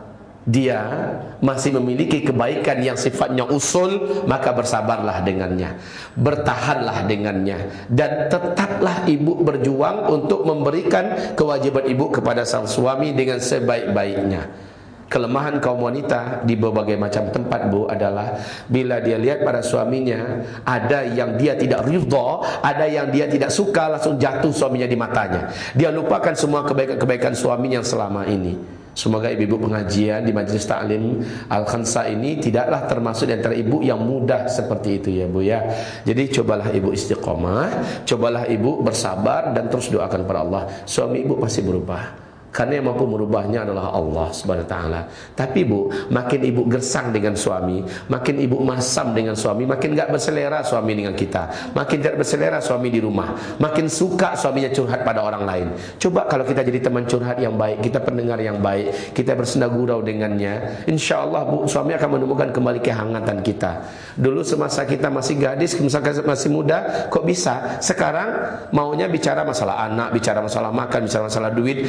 Speaker 1: dia masih memiliki kebaikan yang sifatnya usul, maka bersabarlah dengannya, bertahanlah dengannya, dan tetaplah ibu berjuang untuk memberikan kewajiban ibu kepada sang suami dengan sebaik-baiknya. Kelemahan kaum wanita di berbagai macam tempat Bu adalah bila dia lihat pada suaminya ada yang dia tidak ridha, ada yang dia tidak suka, langsung jatuh suaminya di matanya. Dia lupakan semua kebaikan-kebaikan suaminya yang selama ini. Semoga ibu-ibu pengajian di Majelis Ta'lim Al-Khansa ini tidaklah termasuk di antara ibu yang mudah seperti itu ya Bu ya. Jadi cobalah ibu istiqomah, cobalah ibu bersabar dan terus doakan pada Allah. Suami ibu pasti berubah. Karena yang mampu merubahnya adalah Allah Subhanahu wa ta'ala. Tapi Bu, makin ibu gersang dengan suami, makin ibu masam dengan suami, makin gak berselera suami dengan kita, makin tidak berselera suami di rumah, makin suka suaminya curhat pada orang lain. Coba kalau kita jadi teman curhat yang baik, kita pendengar yang baik, kita bersenda gurau dengannya, insya Allah Bu, suami akan menemukan kembali kehangatan kita. Dulu semasa kita masih gadis, masih muda, kok bisa? Sekarang maunya bicara masalah anak, bicara masalah makan, bicara masalah duit, lama-lama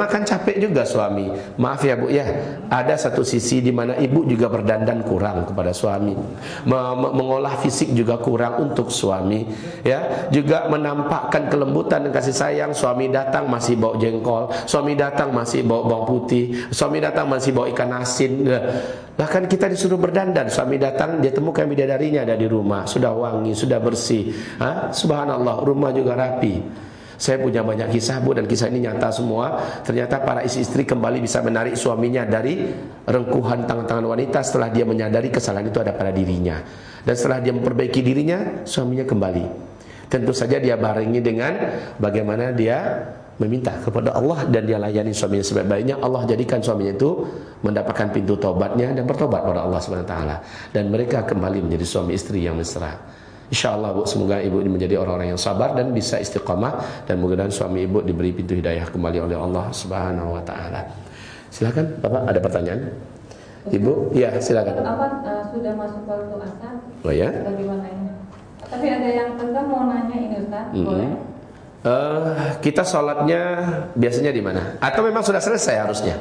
Speaker 1: lama-lama kan capek juga suami. Maaf ya Bu ya, ada satu sisi di mana ibu juga berdandan kurang kepada suami, mengolah fisik juga kurang untuk suami, ya. Juga menampakkan kelembutan dan kasih sayang. Suami datang masih bawa jengkol, suami datang masih bawa bawang putih, suami datang masih bawa ikan asin. Bahkan kita disuruh berdandan, suami datang dia temukan bidadarinya ada di rumah, sudah wangi, sudah bersih. Subhanallah, rumah juga rapi. Saya punya banyak kisah Bu, dan kisah ini nyata semua. Ternyata para istri-istri kembali bisa menarik suaminya dari rengkuhan tangan-tangan wanita setelah dia menyadari kesalahan itu ada pada dirinya. Dan setelah dia memperbaiki dirinya, suaminya kembali. Tentu saja dia barengi dengan bagaimana dia meminta kepada Allah dan dia layani suaminya sebaik-baiknya. Allah jadikan suaminya itu mendapatkan pintu taubatnya dan bertobat kepada Allah SWT, dan mereka kembali menjadi suami istri yang mesra. InsyaAllah Bu, semoga ibu ini menjadi orang-orang yang sabar dan bisa istiqamah, dan mudah-mudahan suami ibu diberi pintu hidayah kembali oleh Allah SWT. Silakan Bapak, ada pertanyaan? Ibu, ya silakan.
Speaker 2: Sudah masuk waktu asar.
Speaker 1: Oh ya?
Speaker 2: Bagaimana ini? Tapi ada yang tetap mau nanya ini Ustaz, boleh?
Speaker 1: Kita sholatnya biasanya di mana? Atau memang sudah selesai harusnya?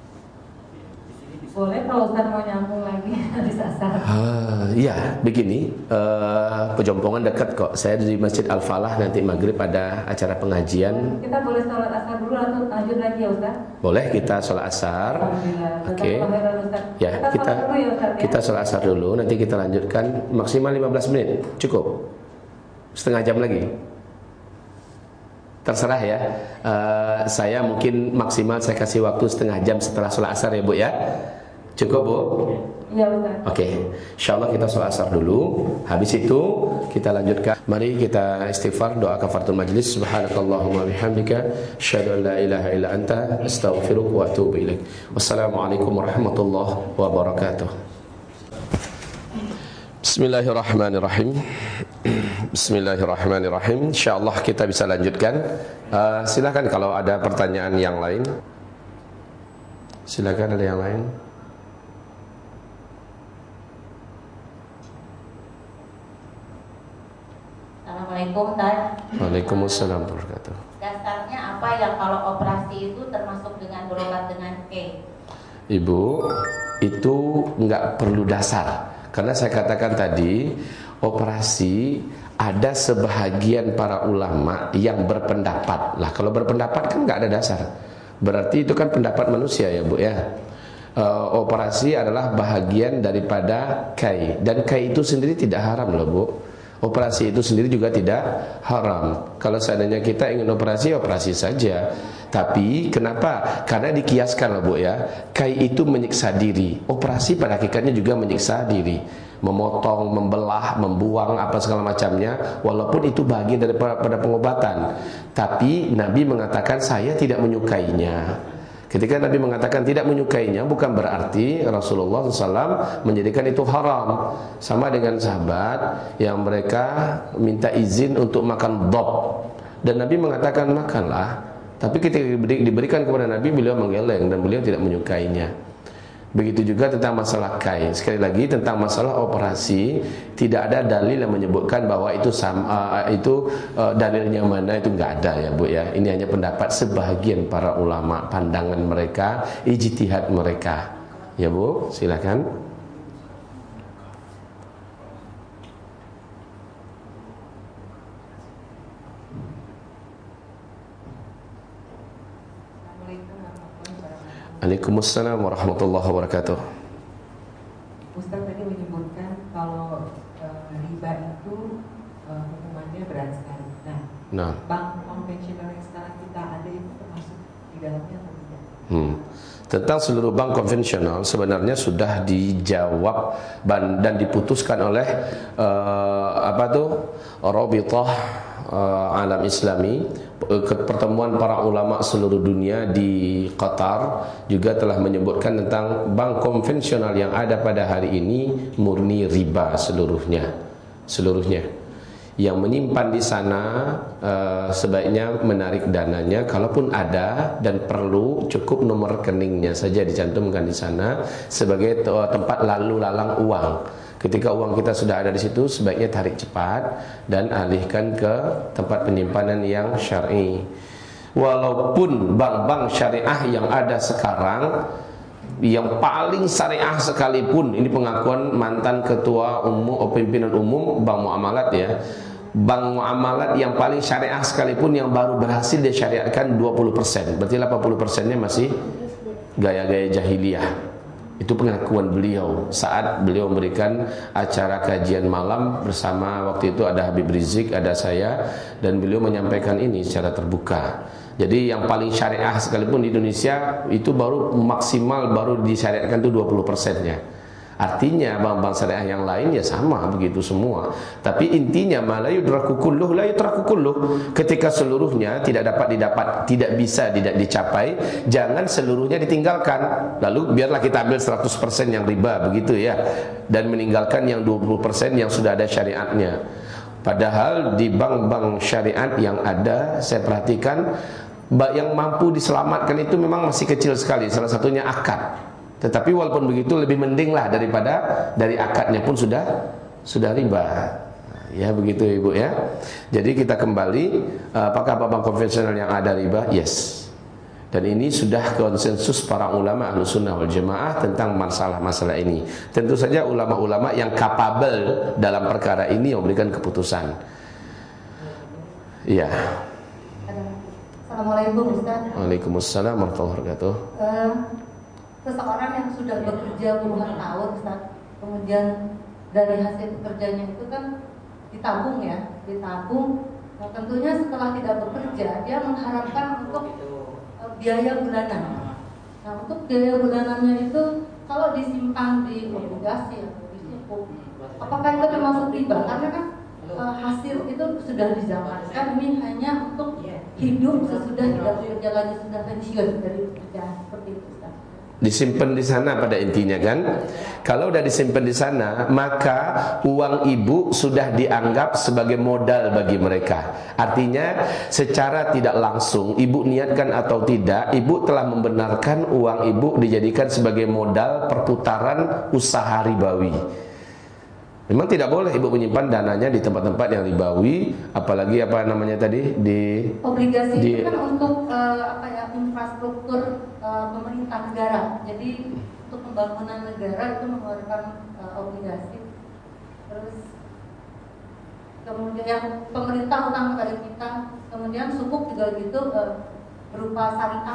Speaker 2: Boleh kalau Ustaz mau nyambung lagi habis asar.
Speaker 1: Iya, begini, Pejompongan dekat kok. Saya di Masjid Al-Falah, nanti maghrib ada acara pengajian.
Speaker 2: Kita boleh sholat asar dulu atau lanjut lagi ya Ustaz?
Speaker 1: Boleh, kita sholat asar. Oke. Ya, kita sholat asar dulu. Nanti kita lanjutkan maksimal 15 menit. Cukup? Setengah jam lagi? Terserah ya. Saya mungkin maksimal saya kasih waktu setengah jam setelah sholat asar ya Bu ya. Cukup Bu?
Speaker 2: Iya Ustaz.
Speaker 1: Oke, InsyaAllah kita sholat asar dulu. Habis itu kita lanjutkan. Mari kita istighfar, doa kafaratul majlis. Subhanakallahumma bihamdika, asyhadu an la ilaha illa anta, astaghfiruka wa atubu ilaik. Wassalamualaikum warahmatullahi wabarakatuh. Bismillahirrahmanirrahim. Bismillahirrahmanirrahim. InsyaAllah kita bisa lanjutkan. Silakan kalau ada pertanyaan yang lain. Silakan, ada yang lain.
Speaker 3: Assalamualaikum Ustaz.
Speaker 1: Waalaikumsalam warahmatullahi wabarakatuh.
Speaker 3: Dasarnya apa yang kalau operasi itu termasuk dengan berobat dengan K?
Speaker 1: Ibu, itu nggak perlu dasar. Karena saya katakan tadi, operasi ada sebahagian para ulama yang berpendapat. Lah kalau berpendapat kan nggak ada dasar. Berarti itu kan pendapat manusia ya Bu ya. Operasi adalah bahagian daripada kai, dan kai itu sendiri tidak haram loh Bu. Operasi itu sendiri juga tidak haram. Kalau seandainya kita ingin operasi, operasi saja. Tapi kenapa? Karena dikiaskan loh Bu ya. Kai itu menyiksa diri. Operasi pada hakikatnya juga menyiksa diri. Memotong, membelah, membuang apa segala macamnya. Walaupun itu bagian daripada pengobatan. Tapi Nabi mengatakan saya tidak menyukainya. Ketika Nabi mengatakan tidak menyukainya, bukan berarti Rasulullah SAW menjadikan itu haram. Sama dengan sahabat yang mereka minta izin untuk makan dhab, dan Nabi mengatakan makanlah. Tapi ketika diberikan kepada Nabi, beliau menggeleng dan beliau tidak menyukainya. Begitu juga tentang masalah kai. Sekali lagi tentang masalah operasi, tidak ada dalil yang menyebutkan bahwa itu dalilnya mana, itu enggak ada ya Bu ya. Ini hanya pendapat sebahagian para ulama, pandangan mereka, ijtihad mereka. Ya Bu, silakan. Waalaikumsalam warahmatullahi wabarakatuh.
Speaker 4: Ustaz tadi menyebutkan kalau riba itu hukumannya berat sekali. Nah, bank konvensional yang sekarang kita ada itu termasuk di dalamnya atau tidak?
Speaker 1: Tentang seluruh bank konvensional sebenarnya sudah dijawab dan diputuskan oleh Rabithah Alam Islami. Pertemuan para ulama seluruh dunia di Qatar juga telah menyebutkan tentang bank konvensional yang ada pada hari ini murni riba seluruhnya. Yang menyimpan di sana sebaiknya menarik dananya, kalaupun ada dan perlu, cukup nomor rekeningnya saja dicantumkan di sana sebagai tempat lalu lalang uang. Ketika uang kita sudah ada di situ, sebaiknya tarik cepat dan alihkan ke tempat penyimpanan yang syar'i. Walaupun bank-bank syariah yang ada sekarang, yang paling syariah sekalipun, ini pengakuan mantan ketua umum, pimpinan umum Bank Muamalat ya, Bank Muamalat yang paling syariah sekalipun yang baru berhasil disyariatkan 20%, berarti 80%-nya masih gaya-gaya jahiliyah. Itu pengakuan beliau saat beliau memberikan acara kajian malam bersama, waktu itu ada Habib Rizik, ada saya, dan beliau menyampaikan ini secara terbuka. Jadi yang paling syariah sekalipun di Indonesia itu baru maksimal baru disyariatkan itu 20%-nya. Artinya bank-bank syariah yang lain ya sama begitu semua. Tapi intinya la yudraku kulluh la yutraku kulluh. Ketika seluruhnya tidak tidak bisa dicapai, jangan seluruhnya ditinggalkan. Lalu biarlah kita ambil 100% yang riba begitu ya, dan meninggalkan yang 20% yang sudah ada syariatnya. Padahal di bank-bank syariat yang ada, saya perhatikan yang mampu diselamatkan itu memang masih kecil sekali. Salah satunya akad. Tetapi walaupun begitu lebih mending lah daripada dari akadnya pun sudah riba. Ya begitu Ibu ya. Jadi kita kembali, apakah bank konvensional yang ada riba? Yes. Dan ini sudah konsensus para ulama Ahlussunnah wal Jamaah tentang masalah-masalah ini. Tentu saja ulama-ulama yang kapabel dalam perkara ini memberikan keputusan. Iya.
Speaker 3: Assalamualaikum Ustaz.
Speaker 1: Waalaikumsalam warahmatullahi wabarakatuh.
Speaker 3: Seseorang yang sudah bekerja puluhan tahun Ustaz, kemudian dari hasil pekerjaannya itu kan ditabung. Nah, tentunya setelah tidak bekerja dia mengharapkan untuk biaya bulanan. Nah, untuk biaya bulanannya itu kalau disimpan di obligasi atau di sukuk, apakah itu termasuk riba? Karena kan hasil itu sudah dizamankan, ini hanya untuk hidup sesudah tidak bekerja lagi, sudah pensiun dari pekerjaan, seperti itu Ustaz.
Speaker 1: Disimpan di sana pada intinya kan. Kalau udah disimpan di sana, maka uang ibu sudah dianggap sebagai modal bagi mereka. Artinya secara tidak langsung, ibu niatkan atau tidak, ibu telah membenarkan uang ibu dijadikan sebagai modal perputaran usaha ribawi. Memang tidak boleh ibu menyimpan dananya di tempat-tempat yang ribawi, apalagi apa namanya tadi di
Speaker 3: obligasi itu kan untuk infrastruktur pemerintah negara. Jadi untuk pembangunan negara itu mengeluarkan obligasi. Terus kemudian yang pemerintah utang kepada kita, kemudian sukuk juga gitu berupa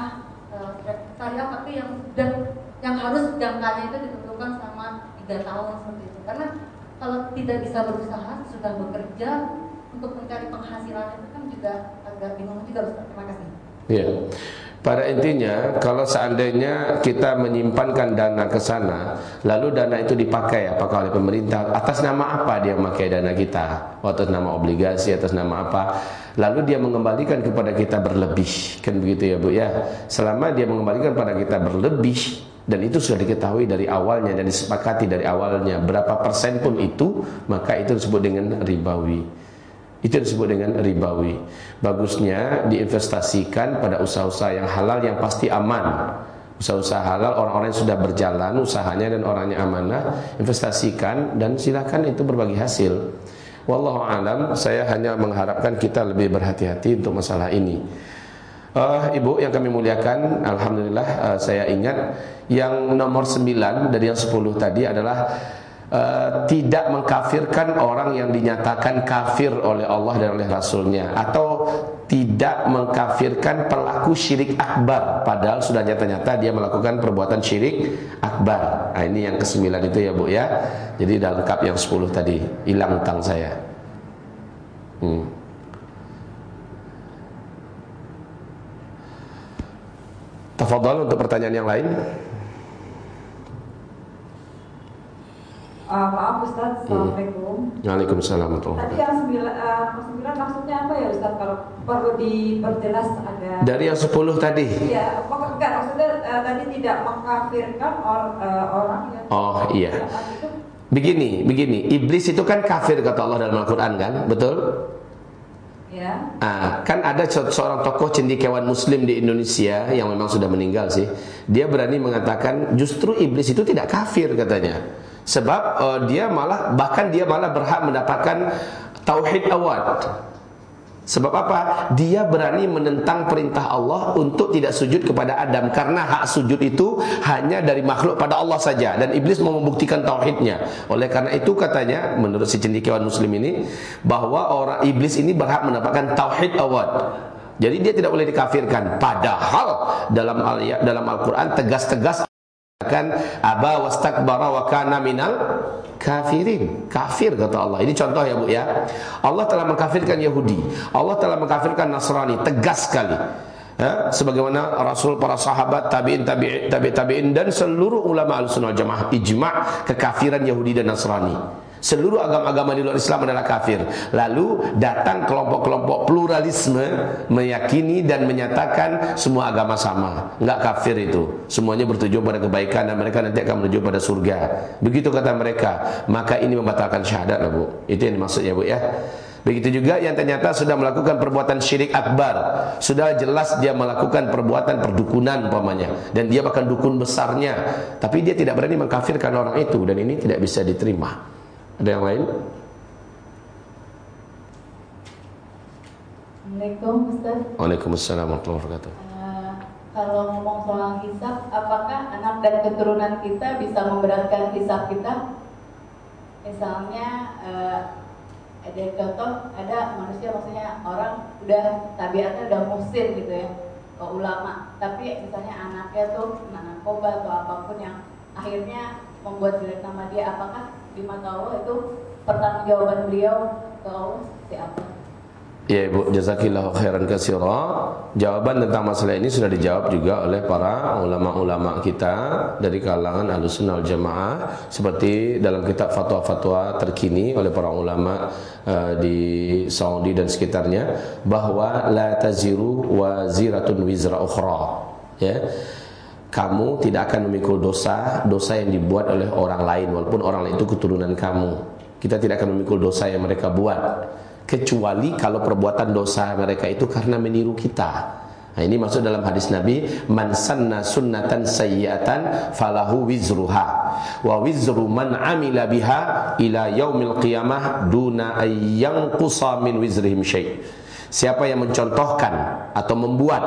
Speaker 3: syariah tapi yang harus jangkanya itu ditentukan selama 3 tahun seperti itu. Karena kalau tidak bisa berusaha, sudah bekerja untuk mencari penghasilan itu kan juga agak bingung juga Ustaz. Terima kasih.
Speaker 1: Iya. Pada intinya kalau seandainya kita menyimpankan dana ke sana, lalu dana itu dipakai apakah oleh pemerintah, atas nama apa dia memakai dana kita? Atas nama obligasi, atas nama apa? Lalu dia mengembalikan kepada kita berlebih. Kan begitu ya Bu ya. Selama dia mengembalikan kepada kita berlebih, dan itu sudah diketahui dari awalnya dan disepakati dari awalnya berapa persen pun itu, maka itu disebut dengan ribawi. Itu disebut dengan ribawi. Bagusnya diinvestasikan pada usaha-usaha yang halal yang pasti aman. Usaha-usaha halal, orang-orang yang sudah berjalan usahanya dan orangnya amanah, investasikan dan silakan itu berbagi hasil. Wallahu a'lam, saya hanya mengharapkan kita lebih berhati-hati untuk masalah ini. Ibu yang kami muliakan, alhamdulillah saya ingat yang nomor 9 dari yang 10 tadi adalah tidak mengkafirkan orang yang dinyatakan kafir oleh Allah dan oleh Rasulnya, atau tidak mengkafirkan pelaku syirik akbar padahal sudah nyata-nyata dia melakukan perbuatan syirik akbar. Nah, ini yang ke-9 itu ya Bu ya. Jadi dah lengkap yang 10 tadi, hilang utang saya. Tafadhal untuk pertanyaan yang lain.
Speaker 2: Maaf Ustaz, Assalamualaikum.
Speaker 1: Waalaikumsalam.
Speaker 2: Tadi yang 9 maksudnya apa ya Ustaz? Kalau perlu diperjelas ada.
Speaker 1: Dari yang 10 tadi.
Speaker 2: Iya, enggak maksudnya tadi tidak mengkafirkan orang yang.
Speaker 1: Oh iya. Begini, iblis itu kan kafir kata Allah dalam Al-Quran kan, betul?
Speaker 2: Ya.
Speaker 1: Kan ada seorang tokoh cendekiawan Muslim di Indonesia yang memang sudah meninggal sih. Dia berani mengatakan justru iblis itu tidak kafir katanya. Sebab dia malah berhak mendapatkan tauhid awad. Sebab apa? Dia berani menentang perintah Allah untuk tidak sujud kepada Adam, karena hak sujud itu hanya dari makhluk pada Allah saja, dan iblis mau membuktikan tauhidnya. Oleh karena itu katanya, menurut si cendekiawan muslim ini, bahwa orang iblis ini berhak mendapatkan tauhid awad. Jadi dia tidak boleh dikafirkan. Padahal dalam Al-Quran tegas-tegas kan, aba wastakbara wa kana minal kafirin. Kafir kata Allah. Ini contoh ya Bu ya. Allah telah mengkafirkan Yahudi, Allah telah mengkafirkan Nasrani, tegas sekali. Ya, sebagaimana Rasul, para sahabat, tabi'in dan seluruh ulama Ahlussunnah wal Jamaah ijma' kekafiran Yahudi dan Nasrani. Seluruh agama-agama di luar Islam adalah kafir. Lalu datang kelompok-kelompok pluralisme meyakini dan menyatakan semua agama sama. Enggak kafir itu. Semuanya bertujuan pada kebaikan dan mereka nanti akan menuju pada surga. Begitu kata mereka. Maka ini membatalkan syahadat lah Bu. Itu yang dimaksudnya Bu ya. Begitu juga yang ternyata sudah melakukan perbuatan syirik akbar, sudah jelas dia melakukan perbuatan perdukunan umpamanya, dan dia bahkan dukun besarnya, tapi dia tidak berani mengkafirkan orang itu, dan ini tidak bisa diterima. Ada yang lain?
Speaker 3: Assalamualaikum Ustaz.
Speaker 1: Waalaikumsalam warahmatullahi wabarakatuh.
Speaker 3: Kalau ngomong soal hisab, apakah anak dan keturunan kita bisa memberatkan hisab kita? Misalnya ada contoh, ada manusia, maksudnya orang udah tabiatnya udah musir gitu ya, ke ulama, tapi misalnya anaknya tuh narkoba atau apapun yang akhirnya membuat jelek nama dia, apakah di mata Allah itu pertanggungjawaban beliau ke Allah seperti apa?
Speaker 1: Ya Ibu, jazakillahu khairan katsira. Jawaban tentang masalah ini sudah dijawab juga oleh para ulama-ulama kita dari kalangan Ahlussunnah wal Jamaah, seperti dalam kitab fatwa-fatwa terkini oleh para ulama di Saudi dan sekitarnya, bahwa la taziru waziratun wizra ukhra. Ya. Kamu tidak akan memikul dosa yang dibuat oleh orang lain, walaupun orang lain itu keturunan kamu. Kita tidak akan memikul dosa yang mereka buat, kecuali kalau perbuatan dosa mereka itu karena meniru kita. Nah, ini masuk dalam hadis Nabi, man sanna sunnatan sayyi'atan falahu wizruha wa wizru man amila biha ila yaumil qiyamah duna ayyanqusa min wizrihim syai'. Siapa yang mencontohkan atau membuat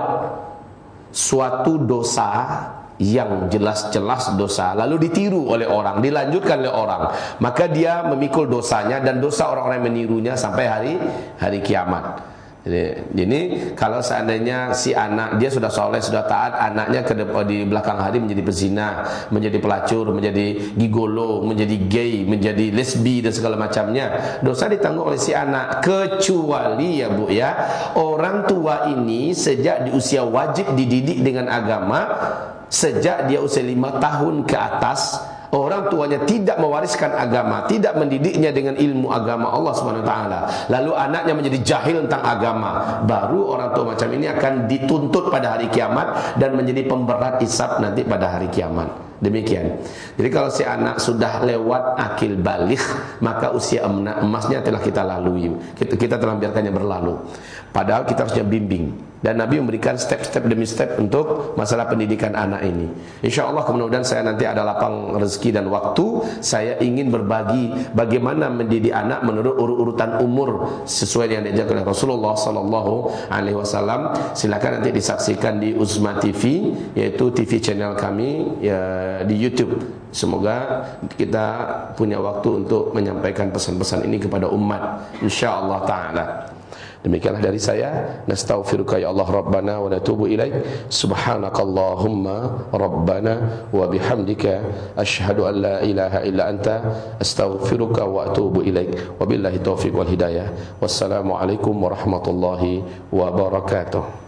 Speaker 1: suatu dosa yang jelas-jelas dosa lalu ditiru oleh orang, dilanjutkan oleh orang, maka dia memikul dosanya dan dosa orang-orang yang menirunya sampai hari kiamat. Jadi ini kalau seandainya si anak dia sudah soleh, sudah taat, anaknya di belakang hari menjadi pezina, menjadi pelacur, menjadi gigolo, menjadi gay, menjadi lesbi dan segala macamnya, dosa ditanggung oleh si anak. Kecuali ya Bu ya, orang tua ini sejak di usia wajib dididik dengan agama, sejak dia usia 5 tahun ke atas, orang tuanya tidak mewariskan agama, tidak mendidiknya dengan ilmu agama Allah Subhanahu wa taala, lalu anaknya menjadi jahil tentang agama, baru orang tua macam ini akan dituntut pada hari kiamat dan menjadi pemberat hisab nanti pada hari kiamat. Demikian. Jadi kalau si anak sudah lewat akil baligh, maka usia emasnya telah kita lalui. Kita telah biarkannya berlalu. Padahal kita harusnya bimbing, dan Nabi memberikan step-step demi step untuk masalah pendidikan anak ini. InsyaAllah kemudian saya nanti ada lapang rezeki dan waktu, saya ingin berbagi bagaimana mendidik anak menurut urutan umur sesuai yang diajarkan oleh Rasulullah SAW. Silakan nanti disaksikan di Uzma TV, yaitu TV channel kami ya, di YouTube. Semoga kita punya waktu untuk menyampaikan pesan-pesan ini kepada umat, insyaallah ta'ala. Demikianlah dari saya. Nastaghfiruka ya Allah Rabbana wa natubu ilaik. Subhanakallahumma Rabbana wa bihamdika asyhadu an la ilaha illa anta astaghfiruka wa atubu ilaik. Wabillahi taufiq wal hidayah. Wassalamualaikum warahmatullahi wabarakatuh.